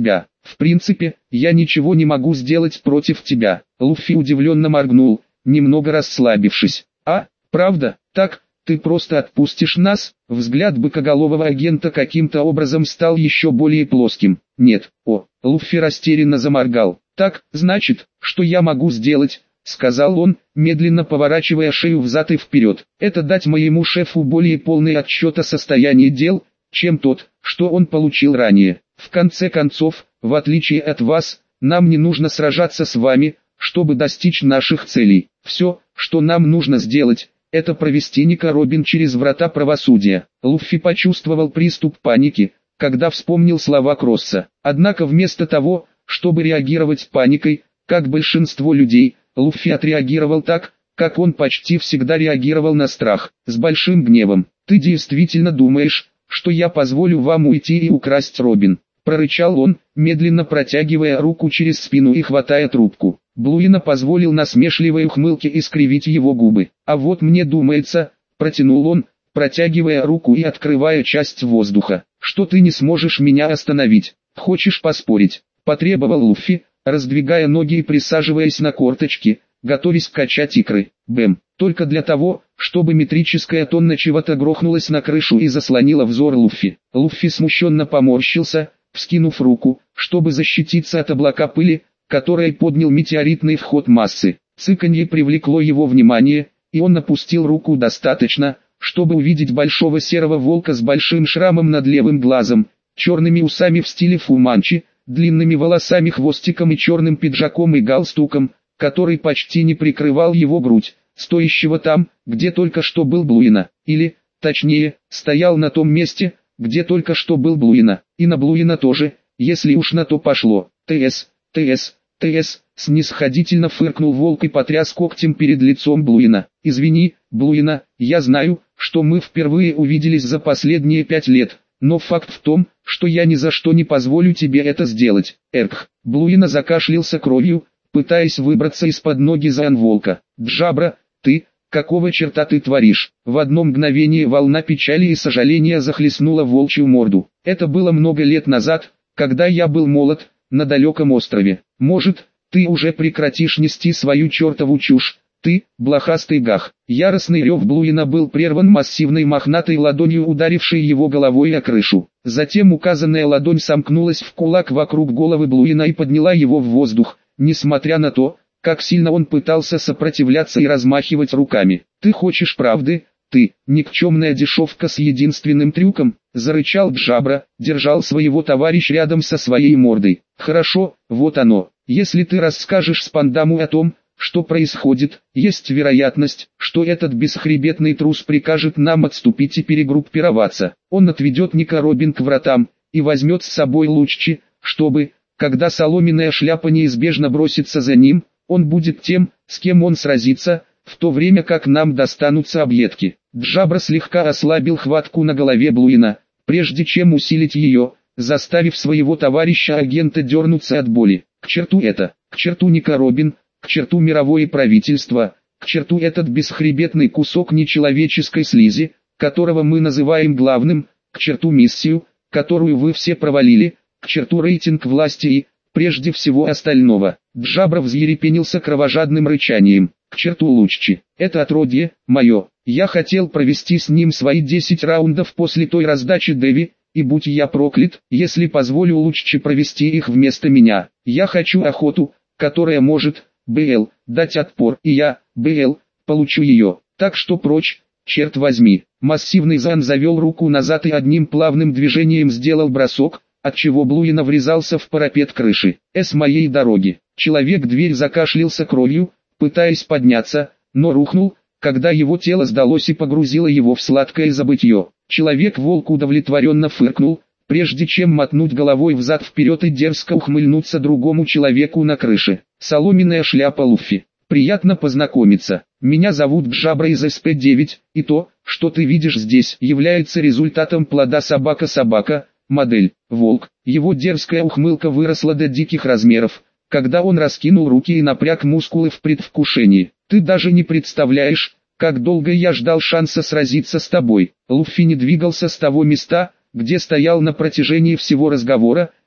В принципе, я ничего не могу сделать против тебя. Луффи удивленно моргнул, немного расслабившись. А, правда, так, ты просто отпустишь нас? Взгляд быкоголового агента каким-то образом стал еще более плоским. Нет, о, Луффи растерянно заморгал. Так, значит, что я могу сделать? Сказал он, медленно поворачивая шею взад и вперед. Это дать моему шефу более полный отчет о состоянии дел, чем тот, что он получил ранее. В конце концов, в отличие от вас, нам не нужно сражаться с вами, чтобы достичь наших целей. Все, что нам нужно сделать, это провести Ника Робин через врата правосудия. Луффи почувствовал приступ паники, когда вспомнил слова Кросса. Однако вместо того, чтобы реагировать паникой, как большинство людей, Луффи отреагировал так, как он почти всегда реагировал на страх, с большим гневом. «Ты действительно думаешь, что я позволю вам уйти и украсть Робин?» — прорычал он, медленно протягивая руку через спину и хватая трубку. Блуина позволил насмешливой ухмылке искривить его губы. «А вот мне думается», — протянул он, протягивая руку и открывая часть воздуха, «что ты не сможешь меня остановить. Хочешь поспорить?» — потребовал Луффи, раздвигая ноги и присаживаясь на корточки, готовясь качать икры. Бэм, только для того, чтобы метрическая тонна чего-то грохнулась на крышу и заслонила взор Луффи. Луффи смущенно поморщился, вскинув руку, чтобы защититься от облака пыли, которое поднял метеоритный вход массы. Цыканье привлекло его внимание, и он опустил руку достаточно, чтобы увидеть большого серого волка с большим шрамом над левым глазом, черными усами в стиле фуманчи, длинными волосами, хвостиком и черным пиджаком и галстуком, который почти не прикрывал его грудь, стоящего там, где только что был Блуина, или, точнее, стоял на том месте, где только что был Блуина, и на Блуина тоже, если уж на то пошло. «ТС, ТС, ТС», снисходительно фыркнул волк и потряс когтем перед лицом Блуина. «Извини, Блуина, я знаю, что мы впервые увиделись за последние пять лет, но факт в том, что я ни за что не позволю тебе это сделать». Эрк. Блуина закашлялся кровью, пытаясь выбраться из-под ноги Зоан-волка. «Джабра, ты, какого черта ты творишь?» В одно мгновение волна печали и сожаления захлестнула волчью морду. «Это было много лет назад, когда я был молод, на далеком острове. Может, ты уже прекратишь нести свою чертову чушь? Ты, блохастый гах!» Яростный рев Блуина был прерван массивной мохнатой ладонью, ударившей его головой о крышу. Затем указанная ладонь сомкнулась в кулак вокруг головы Блуина и подняла его в воздух, несмотря на то, как сильно он пытался сопротивляться и размахивать руками. «Ты хочешь правды? Ты, никчемная дешевка с единственным трюком!» — зарычал Джабра, держал своего товарища рядом со своей мордой. «Хорошо, вот оно. Если ты расскажешь Спандаму о том, что происходит, есть вероятность, что этот бесхребетный трус прикажет нам отступить и перегруппироваться. Он отведет Ника Робин к вратам и возьмет с собой Луччи, чтобы, когда соломенная шляпа неизбежно бросится за ним, он будет тем, с кем он сразится, в то время как нам достанутся объедки». Джабра слегка ослабил хватку на голове Блуина, прежде чем усилить ее, заставив своего товарища-агента дернуться от боли. «К черту это, к черту Ника Робин, к черту мировое правительство, к черту этот бесхребетный кусок нечеловеческой слизи, которого мы называем главным, к черту миссию, которую вы все провалили, к черту рейтинг власти и, прежде всего, остального». Джабра взъерепенился кровожадным рычанием. «К черту Луччи, это отродье, мое. Я хотел провести с ним свои десять раундов после той раздачи Дэви, и будь я проклят, если позволю Луччи провести их вместо меня. Я хочу охоту, которая может, БЛ, дать отпор, и я, БЛ, получу ее. Так что прочь, черт возьми». Массивный Зан завел руку назад и одним плавным движением сделал бросок, отчего Блуина врезался в парапет крыши. «С моей дороги». Человек-дверь закашлялся кровью, пытаясь подняться, но рухнул, когда его тело сдалось и погрузило его в сладкое забытье. Человек-волк удовлетворенно фыркнул, прежде чем мотнуть головой взад-вперед и дерзко ухмыльнуться другому человеку на крыше. «Соломенная шляпа Луффи. Приятно познакомиться. Меня зовут Джабра из эс пэ девять, и то, что ты видишь здесь, является результатом плода собака-собака, модель, волк». Его дерзкая ухмылка выросла до диких размеров, когда он раскинул руки и напряг мускулы в предвкушении. «Ты даже не представляешь, как долго я ждал шанса сразиться с тобой». Луффи не двигался с того места, где стоял на протяжении всего разговора,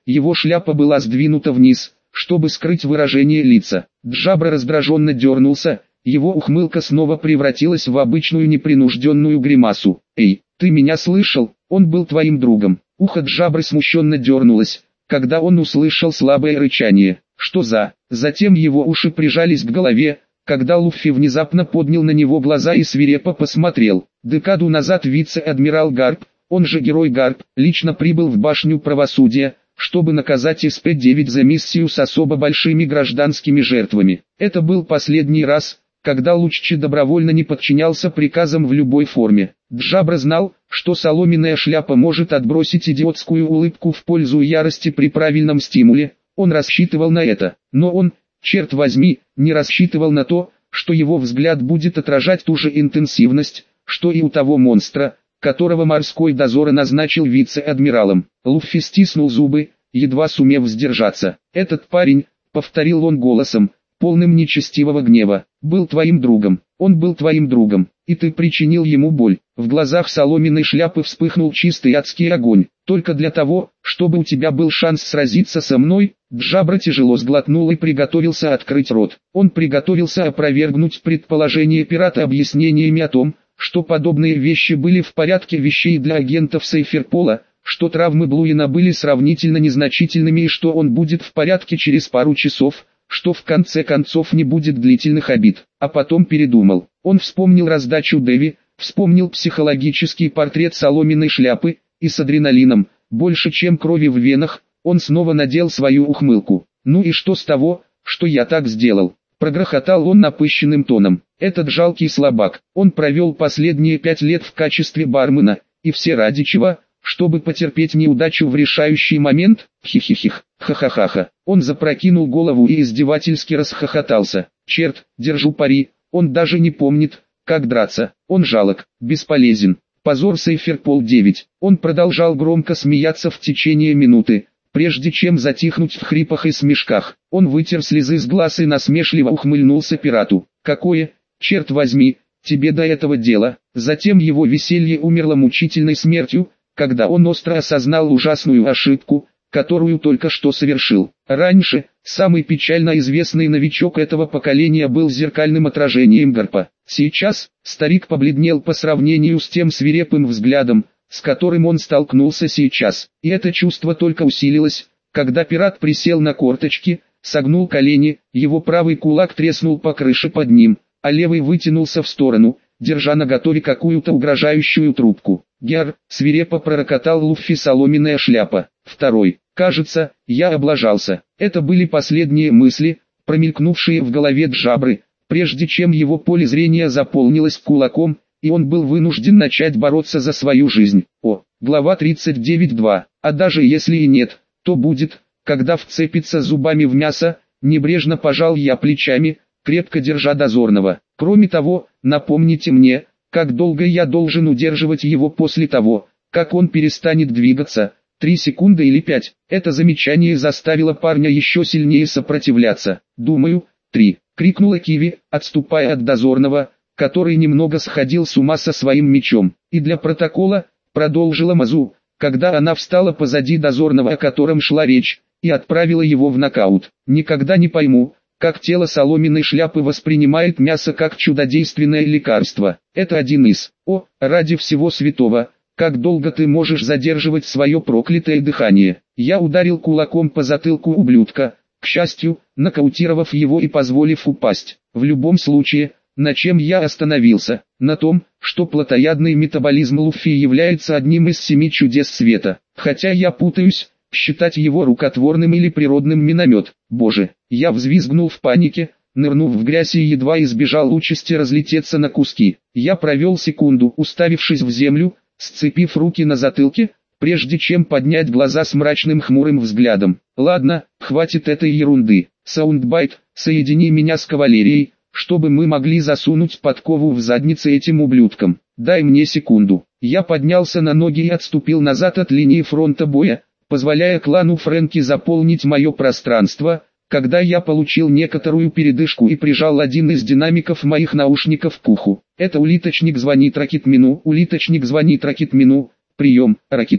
его шляпа была сдвинута вниз, чтобы скрыть выражение лица. Джабра раздраженно дернулся, его ухмылка снова превратилась в обычную непринужденную гримасу. «Эй, ты меня слышал? Он был твоим другом». Ухо Джабры смущенно дернулось, когда он услышал слабое рычание. «Что за...» Затем его уши прижались к голове, когда Луффи внезапно поднял на него глаза и свирепо посмотрел. Декаду назад вице-адмирал Гарп, он же герой Гарп, лично прибыл в башню правосудия, чтобы наказать эс пэ девять за миссию с особо большими гражданскими жертвами. Это был последний раз, когда Луччи добровольно не подчинялся приказам в любой форме. Джабра знал, что соломенная шляпа может отбросить идиотскую улыбку в пользу ярости при правильном стимуле, он рассчитывал на это, но он, черт возьми, не рассчитывал на то, что его взгляд будет отражать ту же интенсивность, что и у того монстра, которого морской дозор назначил вице-адмиралом. Луффи стиснул зубы, едва сумев сдержаться. «Этот парень», — повторил он голосом, полным нечестивого гнева, — «был твоим другом, он был твоим другом, и ты причинил ему боль». В глазах соломенной шляпы вспыхнул чистый адский огонь. «Только для того, чтобы у тебя был шанс сразиться со мной?» Джабра тяжело сглотнул и приготовился открыть рот. Он приготовился опровергнуть предположение пирата объяснениями о том, что подобные вещи были в порядке вещей для агентов Сейферпола, что травмы Блуина были сравнительно незначительными и что он будет в порядке через пару часов, что в конце концов не будет длительных обид. А потом передумал. Он вспомнил раздачу Дэви, вспомнил психологический портрет соломенной шляпы, и с адреналином, больше чем крови в венах, он снова надел свою ухмылку. «Ну и что с того, что я так сделал?» Прогрохотал он напыщенным тоном. «Этот жалкий слабак, он провел последние пять лет в качестве бармена, и все ради чего? Чтобы потерпеть неудачу в решающий момент? Хихихих, ха-ха-ха-ха». Он запрокинул голову и издевательски расхохотался. «Черт, держу пари, он даже не помнит, как драться, он жалок, бесполезен. Позор Сейферпол девять». Он продолжал громко смеяться в течение минуты, прежде чем затихнуть в хрипах и смешках. Он вытер слезы с глаз и насмешливо ухмыльнулся пирату. «Какое, черт возьми, тебе до этого дела?» Затем его веселье умерло мучительной смертью, когда он остро осознал ужасную ошибку, которую только что совершил. Раньше, самый печально известный новичок этого поколения был зеркальным отражением Гарпа. Сейчас, старик побледнел по сравнению с тем свирепым взглядом, с которым он столкнулся сейчас. И это чувство только усилилось, когда пират присел на корточки, согнул колени, его правый кулак треснул по крыше под ним, а левый вытянулся в сторону, держа наготове какую-то угрожающую трубку. «Гер», — свирепо пророкотал Луффи соломенная шляпа. Второй. «Кажется, я облажался». Это были последние мысли, промелькнувшие в голове Джабры, прежде чем его поле зрения заполнилось кулаком, и он был вынужден начать бороться за свою жизнь. О, глава тридцать девять два. А даже если и нет, то будет, когда вцепится зубами в мясо, небрежно пожал я плечами, крепко держа дозорного. Кроме того, напомните мне, как долго я должен удерживать его после того, как он перестанет двигаться, три секунды или пять. Это замечание заставило парня еще сильнее сопротивляться. «Думаю, три», — крикнула Киви, отступая от дозорного, который немного сходил с ума со своим мечом. «И для протокола», — продолжила Мазу, когда она встала позади дозорного, о котором шла речь, и отправила его в нокаут. «Никогда не пойму, как тело соломенной шляпы воспринимает мясо как чудодейственное лекарство. Это один из... О, ради всего святого, как долго ты можешь задерживать свое проклятое дыхание?» Я ударил кулаком по затылку ублюдка, к счастью, нокаутировав его и позволив упасть. В любом случае, на чем я остановился? На том, что плотоядный метаболизм Луффи является одним из семи чудес света. Хотя я путаюсь, считать его рукотворным или природным миномет. Боже, я взвизгнул в панике, нырнув в грязь и едва избежал участи разлететься на куски. Я провел секунду, уставившись в землю, сцепив руки на затылке, прежде чем поднять глаза с мрачным хмурым взглядом. «Ладно, хватит этой ерунды. Саундбайт, соедини меня с кавалерией, чтобы мы могли засунуть подкову в задницу этим ублюдкам. Дай мне секунду». Я поднялся на ноги и отступил назад от линии фронта боя, позволяя клану Фрэнки заполнить мое пространство, когда я получил некоторую передышку и прижал один из динамиков моих наушников к уху. «Это улиточник звонит Ракитмину, улиточник звонит Ракитмину, прием, Ракитмин».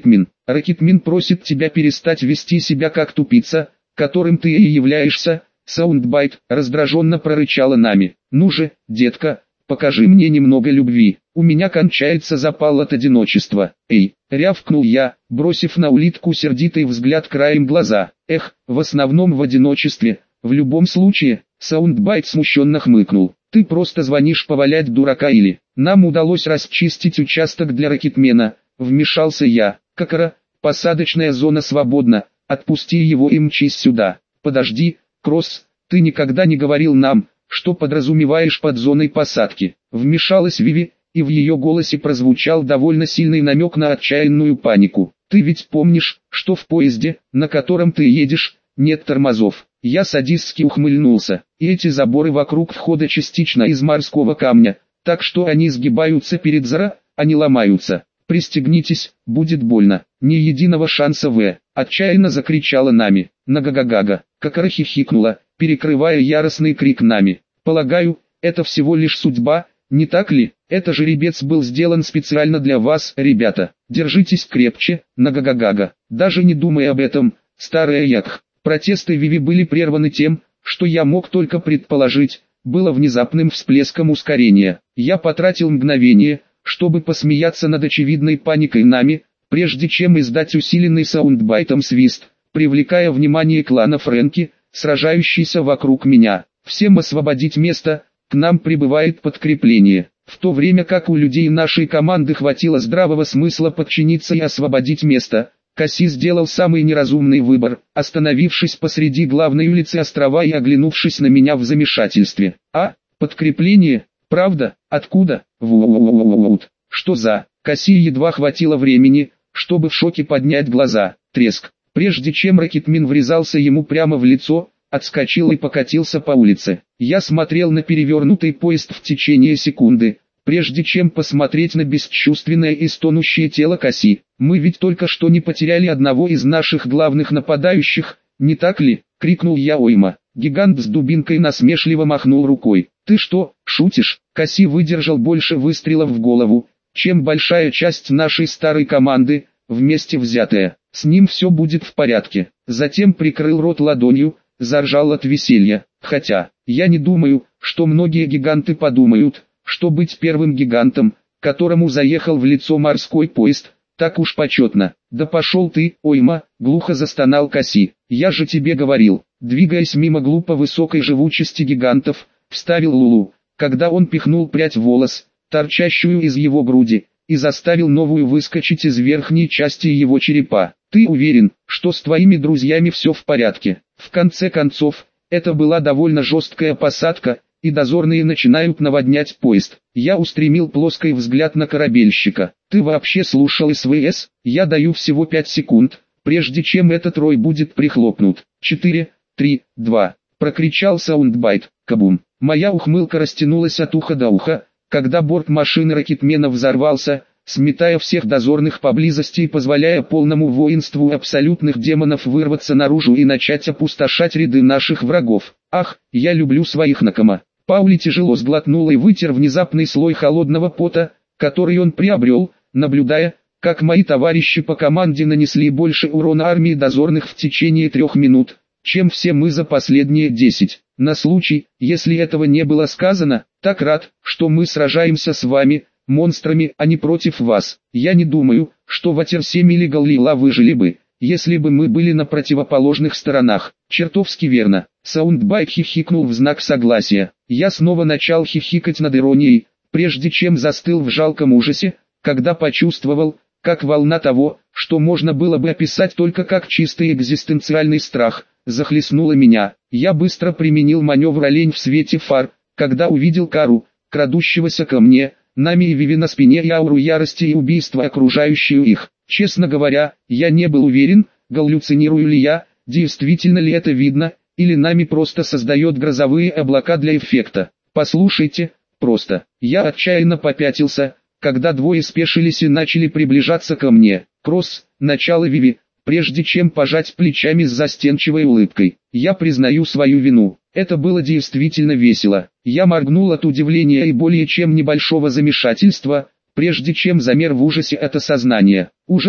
Рокетмен просит тебя перестать вести себя как тупица, которым ты и являешься. Саундбайт раздраженно прорычала Нами. Ну же, детка, покажи мне немного любви, у меня кончается запал от одиночества. Эй, рявкнул я, бросив на улитку сердитый взгляд краем глаза. Эх, в основном в одиночестве, в любом случае. Саундбайт смущенно хмыкнул. Ты просто звонишь повалять дурака или... Нам удалось расчистить участок для рокетмена, вмешался я. Какара, посадочная зона свободна, отпусти его и мчись сюда. Подожди, Кросс, ты никогда не говорил нам, что подразумеваешь под зоной посадки. Вмешалась Виви, и в ее голосе прозвучал довольно сильный намек на отчаянную панику. Ты ведь помнишь, что в поезде, на котором ты едешь, нет тормозов. Я садистски ухмыльнулся, и эти заборы вокруг входа частично из морского камня, так что они сгибаются перед зара, а не ломаются. Пристегнитесь, будет больно. Ни единого шанса в. Отчаянно закричала Нами. Нагагагага. Какара хихикнула, перекрывая яростный крик Нами. Полагаю, это всего лишь судьба, не так ли? Это жеребец был сделан специально для вас, ребята. Держитесь крепче, Нагагагага. Даже не думай об этом, старая Yak. Протесты Виви были прерваны тем, что я мог только предположить, было внезапным всплеском ускорения. Я потратил мгновение, чтобы посмеяться над очевидной паникой Нами, прежде чем издать усиленный саундбайтом свист, привлекая внимание клана Фрэнки, сражающийся вокруг меня. Всем освободить место, к нам прибывает подкрепление. В то время как у людей нашей команды хватило здравого смысла подчиниться и освободить место, Касси сделал самый неразумный выбор, остановившись посреди главной улицы острова и оглянувшись на меня в замешательстве. А, подкрепление? Правда? Откуда? Вот. Что за? Касси едва хватило времени, чтобы в шоке поднять глаза. Треск. Прежде чем рокетмен врезался ему прямо в лицо, отскочил и покатился по улице. Я смотрел на перевернутый поезд в течение секунды, прежде чем посмотреть на бесчувственное и стонущее тело Касси. Мы ведь только что не потеряли одного из наших главных нападающих, не так ли? Крикнул я Ойма. Гигант с дубинкой насмешливо махнул рукой. Ты что, шутишь? Касси выдержал больше выстрелов в голову, чем большая часть нашей старой команды, вместе взятая. С ним все будет в порядке. Затем прикрыл рот ладонью, заржал от веселья. Хотя, я не думаю, что многие гиганты подумают, что быть первым гигантом, которому заехал в лицо морской поезд, так уж почетно. Да пошел ты, Ойма, глухо застонал Касси. Я же тебе говорил. Двигаясь мимо глупо высокой живучести гигантов, вставил Лулу, когда он пихнул прядь волос, торчащую из его груди, и заставил новую выскочить из верхней части его черепа. Ты уверен, что с твоими друзьями все в порядке? В конце концов, это была довольно жесткая посадка, и дозорные начинают наводнять поезд. Я устремил плоский взгляд на корабельщика. Ты вообще слушал СВС? Я даю всего пять секунд, прежде чем этот рой будет прихлопнут. Четыре, три, два. Прокричал саундбайт. Кабум. Моя ухмылка растянулась от уха до уха, когда борт машины рокетмена взорвался, сметая всех дозорных поблизости и позволяя полному воинству абсолютных демонов вырваться наружу и начать опустошать ряды наших врагов. Ах, я люблю своих Накама. Паули тяжело сглотнул и вытер внезапный слой холодного пота, который он приобрел, наблюдая, как мои товарищи по команде нанесли больше урона армии дозорных в течение трех минут, чем все мы за последние десять. На случай, если этого не было сказано, так рад, что мы сражаемся с вами, монстрами, а не против вас. Я не думаю, что Ватерсем или Галлила выжили бы, если бы мы были на противоположных сторонах. Чертовски верно. Саундбайт хихикнул в знак согласия. Я снова начал хихикать над иронией, прежде чем застыл в жалком ужасе, когда почувствовал, как волна того, что можно было бы описать только как чистый экзистенциальный страх, захлестнула меня. Я быстро применил маневр олень в свете фар, когда увидел Кару, крадущегося ко мне, Нами и Виви на спине и ауру ярости и убийства, окружающую их. Честно говоря, я не был уверен, галлюцинирую ли я, действительно ли это видно, или Нами просто создает грозовые облака для эффекта. Послушайте, просто. Я отчаянно попятился, когда двое спешились и начали приближаться ко мне. Кросс, начало Виви, прежде чем пожать плечами с застенчивой улыбкой. Я признаю свою вину. Это было действительно весело. Я моргнул от удивления и более чем небольшого замешательства, прежде чем замер в ужасе от осознания. Ужас,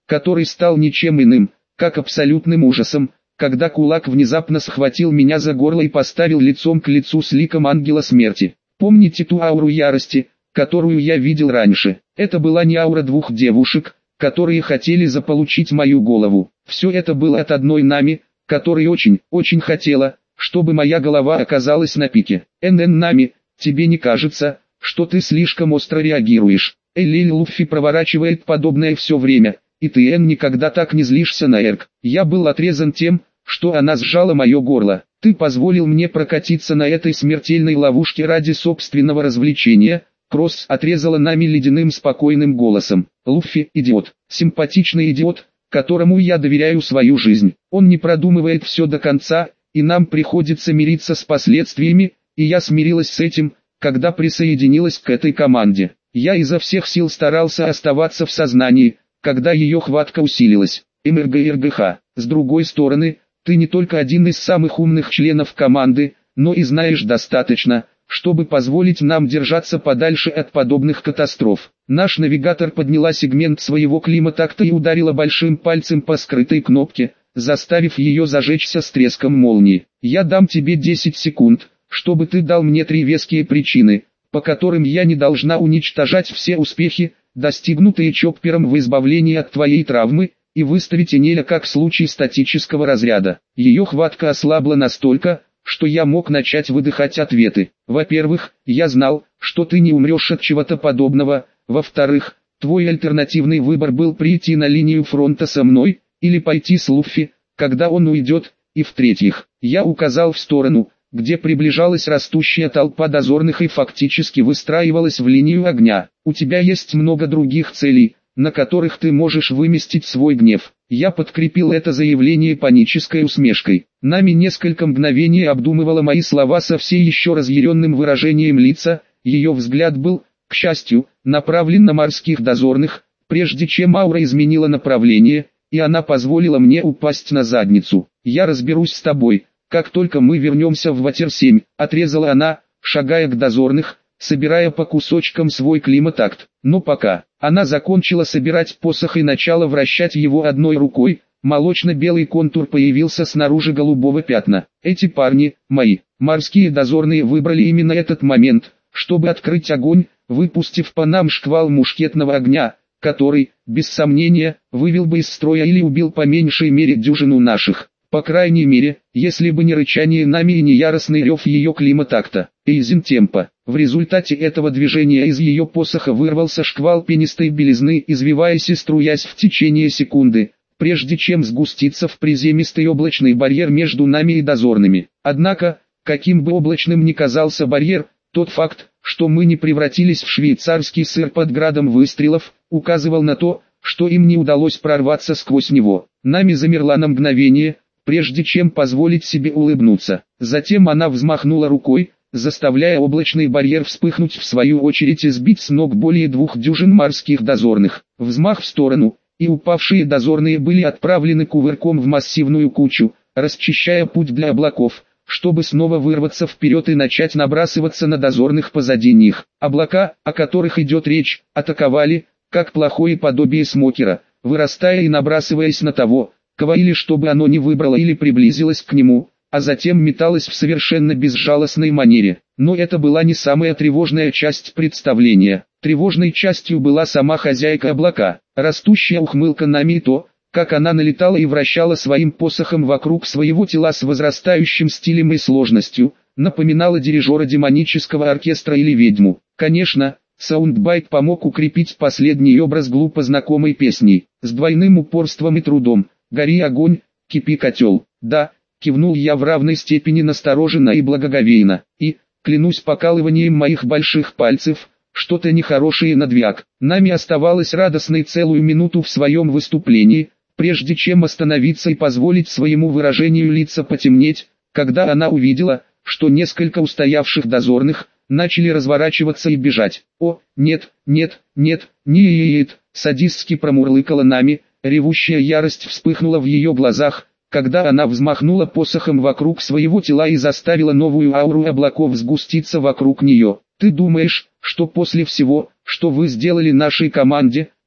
который стал ничем иным, как абсолютным ужасом, когда кулак внезапно схватил меня за горло и поставил лицом к лицу с ликом ангела смерти. Помните ту ауру ярости, которую я видел раньше? Это была не аура двух девушек, которые хотели заполучить мою голову. Все это было от одной Нами, которая очень, очень хотела, чтобы моя голова оказалась на пике. НН Нами, тебе не кажется, что ты слишком остро реагируешь? Эллиль Луффи проворачивает подобное все время, и ты, Эн, никогда так не злишься на Эрк. Я был отрезан тем, что она сжала мое горло. Ты позволил мне прокатиться на этой смертельной ловушке ради собственного развлечения. Кросс отрезала Нами ледяным спокойным голосом. Луффи – идиот, симпатичный идиот, которому я доверяю свою жизнь. Он не продумывает все до конца, и нам приходится мириться с последствиями, и я смирилась с этим, когда присоединилась к этой команде. Я изо всех сил старался оставаться в сознании, когда ее хватка усилилась. МРГ-РГХ. С другой стороны, ты не только один из самых умных членов команды, но и знаешь достаточно, чтобы позволить нам держаться подальше от подобных катастроф. Наш навигатор подняла сегмент своего климатакта и ударила большим пальцем по скрытой кнопке, заставив ее зажечься с треском молнии. Я дам тебе десять секунд, чтобы ты дал мне три веские причины, по которым я не должна уничтожать все успехи, достигнутые Чоппером в избавлении от твоей травмы, и выставить Энеля как случай статического разряда. Ее хватка ослабла настолько, что я мог начать выдыхать ответы. Во-первых, я знал, что ты не умрешь от чего-то подобного. Во-вторых, твой альтернативный выбор был прийти на линию фронта со мной, или пойти с Луффи, когда он уйдет. И в-третьих, я указал в сторону, где приближалась растущая толпа дозорных и фактически выстраивалась в линию огня. У тебя есть много других целей, на которых ты можешь выместить свой гнев. Я подкрепил это заявление панической усмешкой. Нами несколько мгновений обдумывала мои слова со все еще разъяренным выражением лица. Ее взгляд был, к счастью, направлен на морских дозорных, прежде чем аура изменила направление, и она позволила мне упасть на задницу. «Я разберусь с тобой, как только мы вернемся в Ватер семь», отрезала она, шагая к дозорных, собирая по кусочкам свой климатакт. Но пока она закончила собирать посох и начала вращать его одной рукой, молочно-белый контур появился снаружи голубого пятна. Эти парни, мои, морские дозорные, выбрали именно этот момент, чтобы открыть огонь, выпустив по нам шквал мушкетного огня, который, без сомнения, вывел бы из строя или убил по меньшей мере дюжину наших. По крайней мере, если бы не рычание Нами и не яростный рев ее климатакта. Эйзентемпа. В результате этого движения из ее посоха вырвался шквал пенистой белизны, извиваясь и струясь в течение секунды, прежде чем сгуститься в приземистый облачный барьер между нами и дозорными. Однако, каким бы облачным ни казался барьер, тот факт, что мы не превратились в швейцарский сыр под градом выстрелов, указывал на то, что им не удалось прорваться сквозь него. Нами замерла на мгновение, прежде чем позволить себе улыбнуться. Затем она взмахнула рукой, заставляя облачный барьер вспыхнуть в свою очередь и сбить с ног более двух дюжин морских дозорных. Взмах в сторону, и упавшие дозорные были отправлены кувырком в массивную кучу, расчищая путь для облаков, чтобы снова вырваться вперед и начать набрасываться на дозорных позади них. Облака, о которых идет речь, атаковали, как плохое подобие смокера, вырастая и набрасываясь на того, кого или чтобы оно не выбрало или приблизилось к нему, а затем металась в совершенно безжалостной манере. Но это была не самая тревожная часть представления. Тревожной частью была сама хозяйка облака, растущая ухмылка Нами и то, как она налетала и вращала своим посохом вокруг своего тела с возрастающим стилем и сложностью, напоминала дирижера демонического оркестра или ведьму. Конечно, саундбайт помог укрепить последний образ глупо знакомой песней, с двойным упорством и трудом. «Гори огонь, кипи котел». Да, кивнул я в равной степени настороженно и благоговейно, и, клянусь покалыванием моих больших пальцев, что-то нехорошее надвиг. Нами оставалось радостной целую минуту в своем выступлении, прежде чем остановиться и позволить своему выражению лица потемнеть, когда она увидела, что несколько устоявших дозорных начали разворачиваться и бежать. «О, нет, нет, нет, нет!» садистски промурлыкала Нами. Ревущая ярость вспыхнула в ее глазах, когда она взмахнула посохом вокруг своего тела и заставила новую ауру облаков сгуститься вокруг нее. «Ты думаешь, что после всего, что вы сделали нашей команде,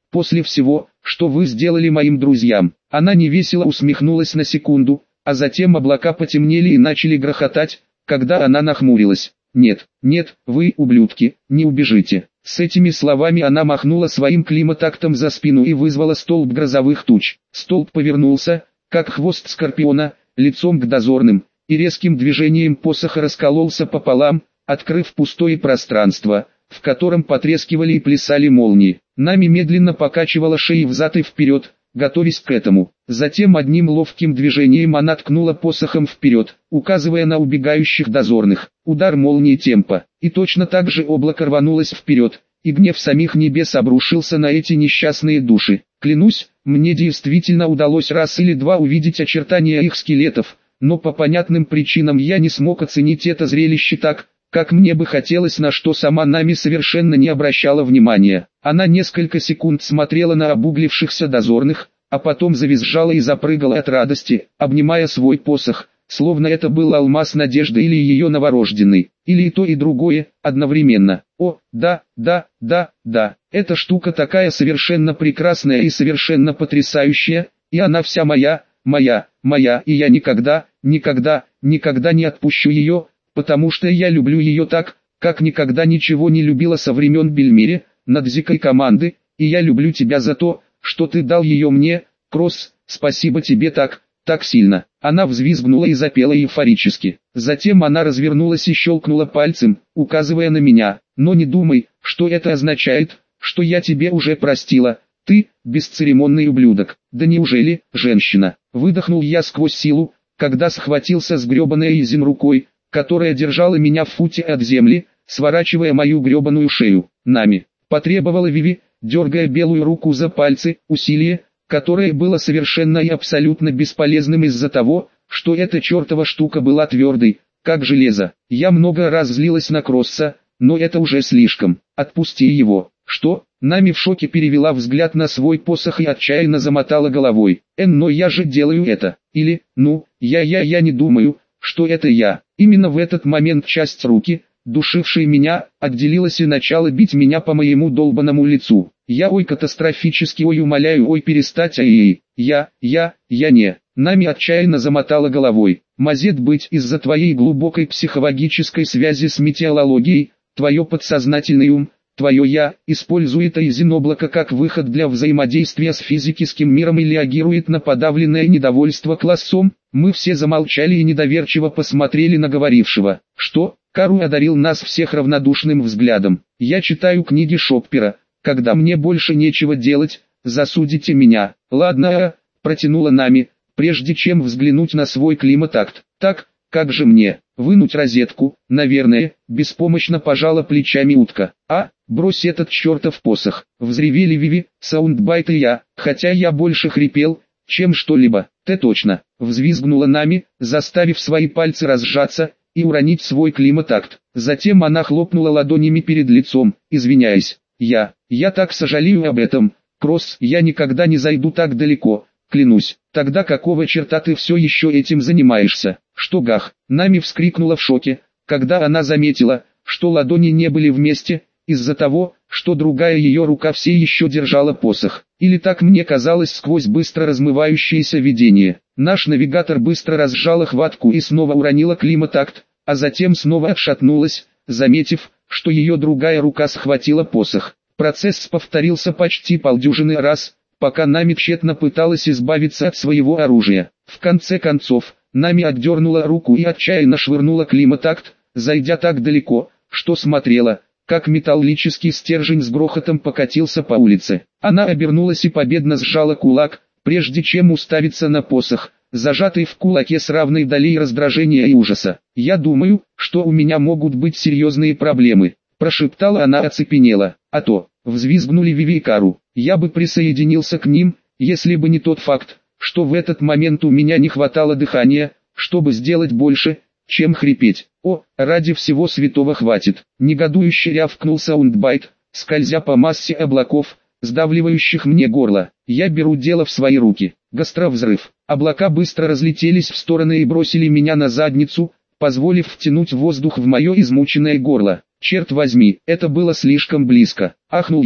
после всего, что вы сделали моим друзьям». Она невесело усмехнулась на секунду, а затем облака потемнели и начали грохотать, когда она нахмурилась. «Нет, нет, вы, ублюдки, не убежите». С этими словами она махнула своим климатактом за спину и вызвала столб грозовых туч. Столб повернулся, как хвост скорпиона, лицом к дозорным, и резким движением посоха раскололся пополам, открыв пустое пространство, в котором потрескивали и плясали молнии. Нами медленно покачивала шеей взад и вперед, готовясь к этому. Затем одним ловким движением она ткнула посохом вперед, указывая на убегающих дозорных. Удар молнии темпа, и точно так же облако рванулось вперед, и гнев самих небес обрушился на эти несчастные души. Клянусь, мне действительно удалось раз или два увидеть очертания их скелетов, но по понятным причинам я не смог оценить это зрелище так, как мне бы хотелось, на что сама Нами совершенно не обращала внимания. Она несколько секунд смотрела на обуглившихся дозорных, а потом завизжала и запрыгала от радости, обнимая свой посох, словно это был алмаз надежды или ее новорожденный, или и то и другое, одновременно. О, да, да, да, да, эта штука такая совершенно прекрасная и совершенно потрясающая, и она вся моя, моя, моя, и я никогда, никогда, никогда не отпущу ее, потому что я люблю ее так, как никогда ничего не любила со времен Бельмири, Надзикой команды, и я люблю тебя за то, что ты дал ее мне, Кросс, спасибо тебе так, так сильно. Она взвизгнула и запела эйфорически. Затем она развернулась и щелкнула пальцем, указывая на меня. Но не думай, что это означает, что я тебе уже простила. Ты, бесцеремонный ублюдок. Да неужели, женщина? Выдохнул я сквозь силу, когда схватился с гребаной Изин рукой, которая держала меня в футе от земли, сворачивая мою гребаную шею. Нами. Потребовала Виви, дергая белую руку за пальцы, усилие, которое было совершенно и абсолютно бесполезным из-за того, что эта чертова штука была твердой, как железо. Я много раз злилась на Кросса, но это уже слишком. Отпусти его. Что? Нами в шоке перевела взгляд на свой посох и отчаянно замотала головой. Эн, но я же делаю это. Или, ну, я-я-я не думаю, что это я. Именно в этот момент часть руки, душившей меня, отделилась и начала бить меня по моему долбанному лицу. Я ой катастрофически ой умоляю ой перестать ай-ай. Я, я, я не. Нами отчаянно замотала головой. Мазет быть из-за твоей глубокой психологической связи с метеорологией, твое подсознательный ум, твое «я» использует Айзен-облако как выход для взаимодействия с физическим миром и реагирует на подавленное недовольство классом. Мы все замолчали и недоверчиво посмотрели на говорившего. Что? Кару одарил нас всех равнодушным взглядом. Я читаю книги Шоппера. Когда мне больше нечего делать, засудите меня. Ладно, протянула Нами, прежде чем взглянуть на свой климатакт. Так, как же мне? Вынуть розетку, наверное, беспомощно пожала плечами утка. А, брось этот чертов посох. Взревели Виви, Саундбайт и я, хотя я больше хрипел, чем что-либо. Ты точно. Взвизгнула Нами, заставив свои пальцы разжаться и уронить свой климатакт. Затем она хлопнула ладонями перед лицом, извиняясь. Я, я так сожалею об этом, Кросс, я никогда не зайду так далеко, клянусь. Тогда какого черта ты все еще этим занимаешься? Что гах? Нами вскрикнула в шоке, когда она заметила, что ладони не были вместе, из-за того, что другая ее рука все еще держала посох. Или так мне казалось сквозь быстро размывающееся видение. Наш навигатор быстро разжала хватку и снова уронила климатакт, а затем снова отшатнулась, заметив, что ее другая рука схватила посох. Процесс повторился почти полдюжины раз, пока Нами тщетно пыталась избавиться от своего оружия. В конце концов, Нами отдернула руку и отчаянно швырнула климатакт, зайдя так далеко, что смотрела, как металлический стержень с грохотом покатился по улице. Она обернулась и победно сжала кулак, прежде чем уставиться на посох, зажатый в кулаке с равной долей раздражения и ужаса. «Я думаю, что у меня могут быть серьезные проблемы», – прошептала она оцепенела. «А то», – взвизгнули Виви и Кару, – «я бы присоединился к ним, если бы не тот факт, что в этот момент у меня не хватало дыхания, чтобы сделать больше, чем хрипеть. О, ради всего святого хватит!» Негодующе рявкнул Саундбайт, скользя по массе облаков, сдавливающих мне горло. Я беру дело в свои руки. Гастровзрыв. Облака быстро разлетелись в стороны и бросили меня на задницу, позволив втянуть воздух в мое измученное горло. Черт возьми, это было слишком близко. Ахнул я.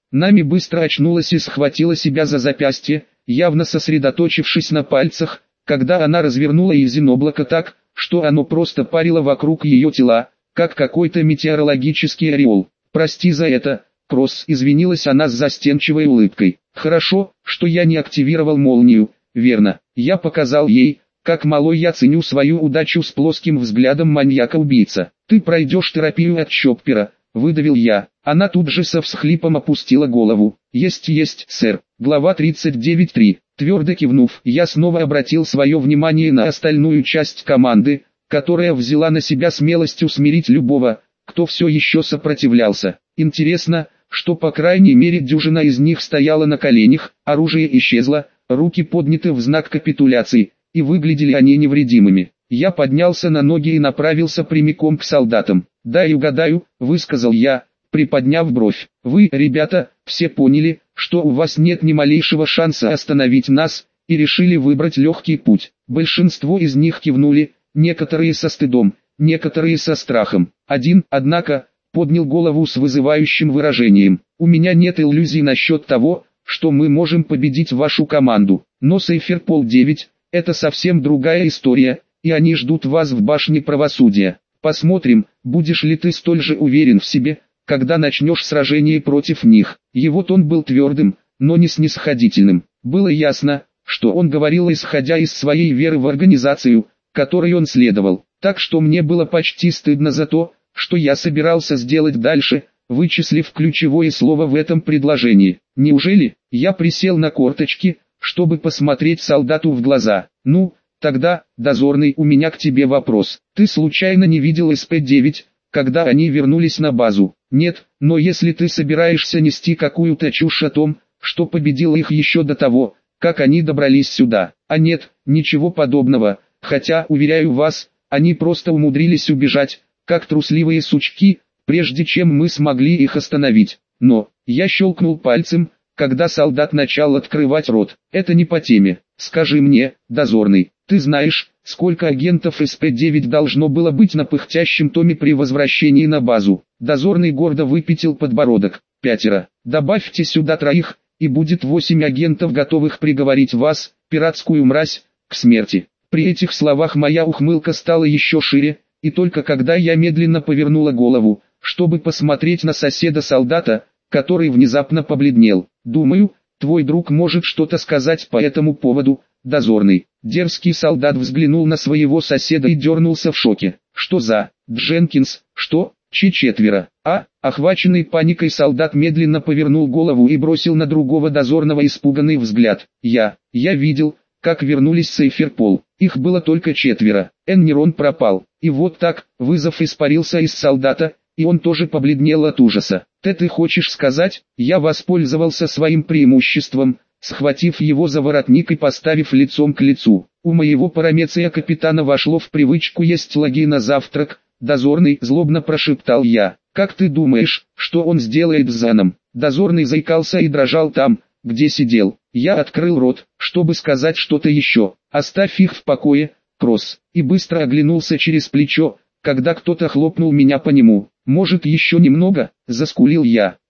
Нами быстро очнулась и схватила себя за запястье, явно сосредоточившись на пальцах, когда она развернула изеноблако так, что оно просто парило вокруг ее тела, как какой-то метеорологический ореол. «Прости за это, Кросс», — извинилась она с застенчивой улыбкой. «Хорошо, что я не активировал молнию, верно?» Я показал ей, как малой я ценю свою удачу с плоским взглядом маньяка-убийца. «Ты пройдешь терапию от Чоппера», — выдавил я. Она тут же со всхлипом опустила голову. «Есть, есть, сэр». Глава тридцать девять три. Твердо кивнув, я снова обратил свое внимание на остальную часть команды, которая взяла на себя смелость усмирить любого, кто все еще сопротивлялся. Интересно, что по крайней мере дюжина из них стояла на коленях, оружие исчезло, руки подняты в знак капитуляции, и выглядели они невредимыми. Я поднялся на ноги и направился прямиком к солдатам. «Дай угадаю», — высказал я, приподняв бровь. «Вы, ребята, все поняли, что у вас нет ни малейшего шанса остановить нас, и решили выбрать легкий путь». Большинство из них кивнули, некоторые со стыдом, некоторые со страхом. Один, однако, поднял голову с вызывающим выражением. «У меня нет иллюзий насчет того, что мы можем победить вашу команду, но Сейферпол девять – это совсем другая история, и они ждут вас в башне правосудия. Посмотрим, будешь ли ты столь же уверен в себе, когда начнешь сражение против них». Его тон был твердым, но не снисходительным. Было ясно, что он говорил исходя из своей веры в организацию, которой он следовал. Так что мне было почти стыдно за то, что я собирался сделать дальше, вычислив ключевое слово в этом предложении. Неужели? Я присел на корточки, чтобы посмотреть солдату в глаза. «Ну, тогда, дозорный, у меня к тебе вопрос. Ты случайно не видел эс пэ девять, когда они вернулись на базу?» «Нет, но если ты собираешься нести какую-то чушь о том, что победил их еще до того, как они добрались сюда». «А нет, ничего подобного, хотя, уверяю вас, они просто умудрились убежать, как трусливые сучки, прежде чем мы смогли их остановить». Но, я щелкнул пальцем, когда солдат начал открывать рот. «Это не по теме. Скажи мне, дозорный, ты знаешь, сколько агентов эс пэ девять должно было быть на пыхтящем томе при возвращении на базу?» Дозорный гордо выпятил подбородок. «Пятеро. Добавьте сюда троих, и будет восемь агентов, готовых приговорить вас, пиратскую мразь, к смерти». При этих словах моя ухмылка стала еще шире, и только когда я медленно повернула голову, чтобы посмотреть на соседа-солдата, который внезапно побледнел. «Думаю, твой друг может что-то сказать по этому поводу, дозорный». Дерзкий солдат взглянул на своего соседа и дернулся в шоке. «Что за... Дженкинс, что? Че четверо?» А, охваченный паникой солдат медленно повернул голову и бросил на другого дозорного испуганный взгляд. «Я, я видел, как вернулись Сейферпол. Их было только четверо. Эннерон пропал. И вот так, вызов испарился из солдата, и он тоже побледнел от ужаса. Ты ты хочешь сказать, я воспользовался своим преимуществом, схватив его за воротник и поставив лицом к лицу. У моего парамеция капитана вошло в привычку есть лаги на завтрак», дозорный, злобно прошептал я. «Как ты думаешь, что он сделает с Заном?» Дозорный заикался и дрожал там, где сидел. Я открыл рот, чтобы сказать что-то еще. «Оставь их в покое, Кросс», и быстро оглянулся через плечо, когда кто-то хлопнул меня по нему. «Может еще немного?» – заскулил я.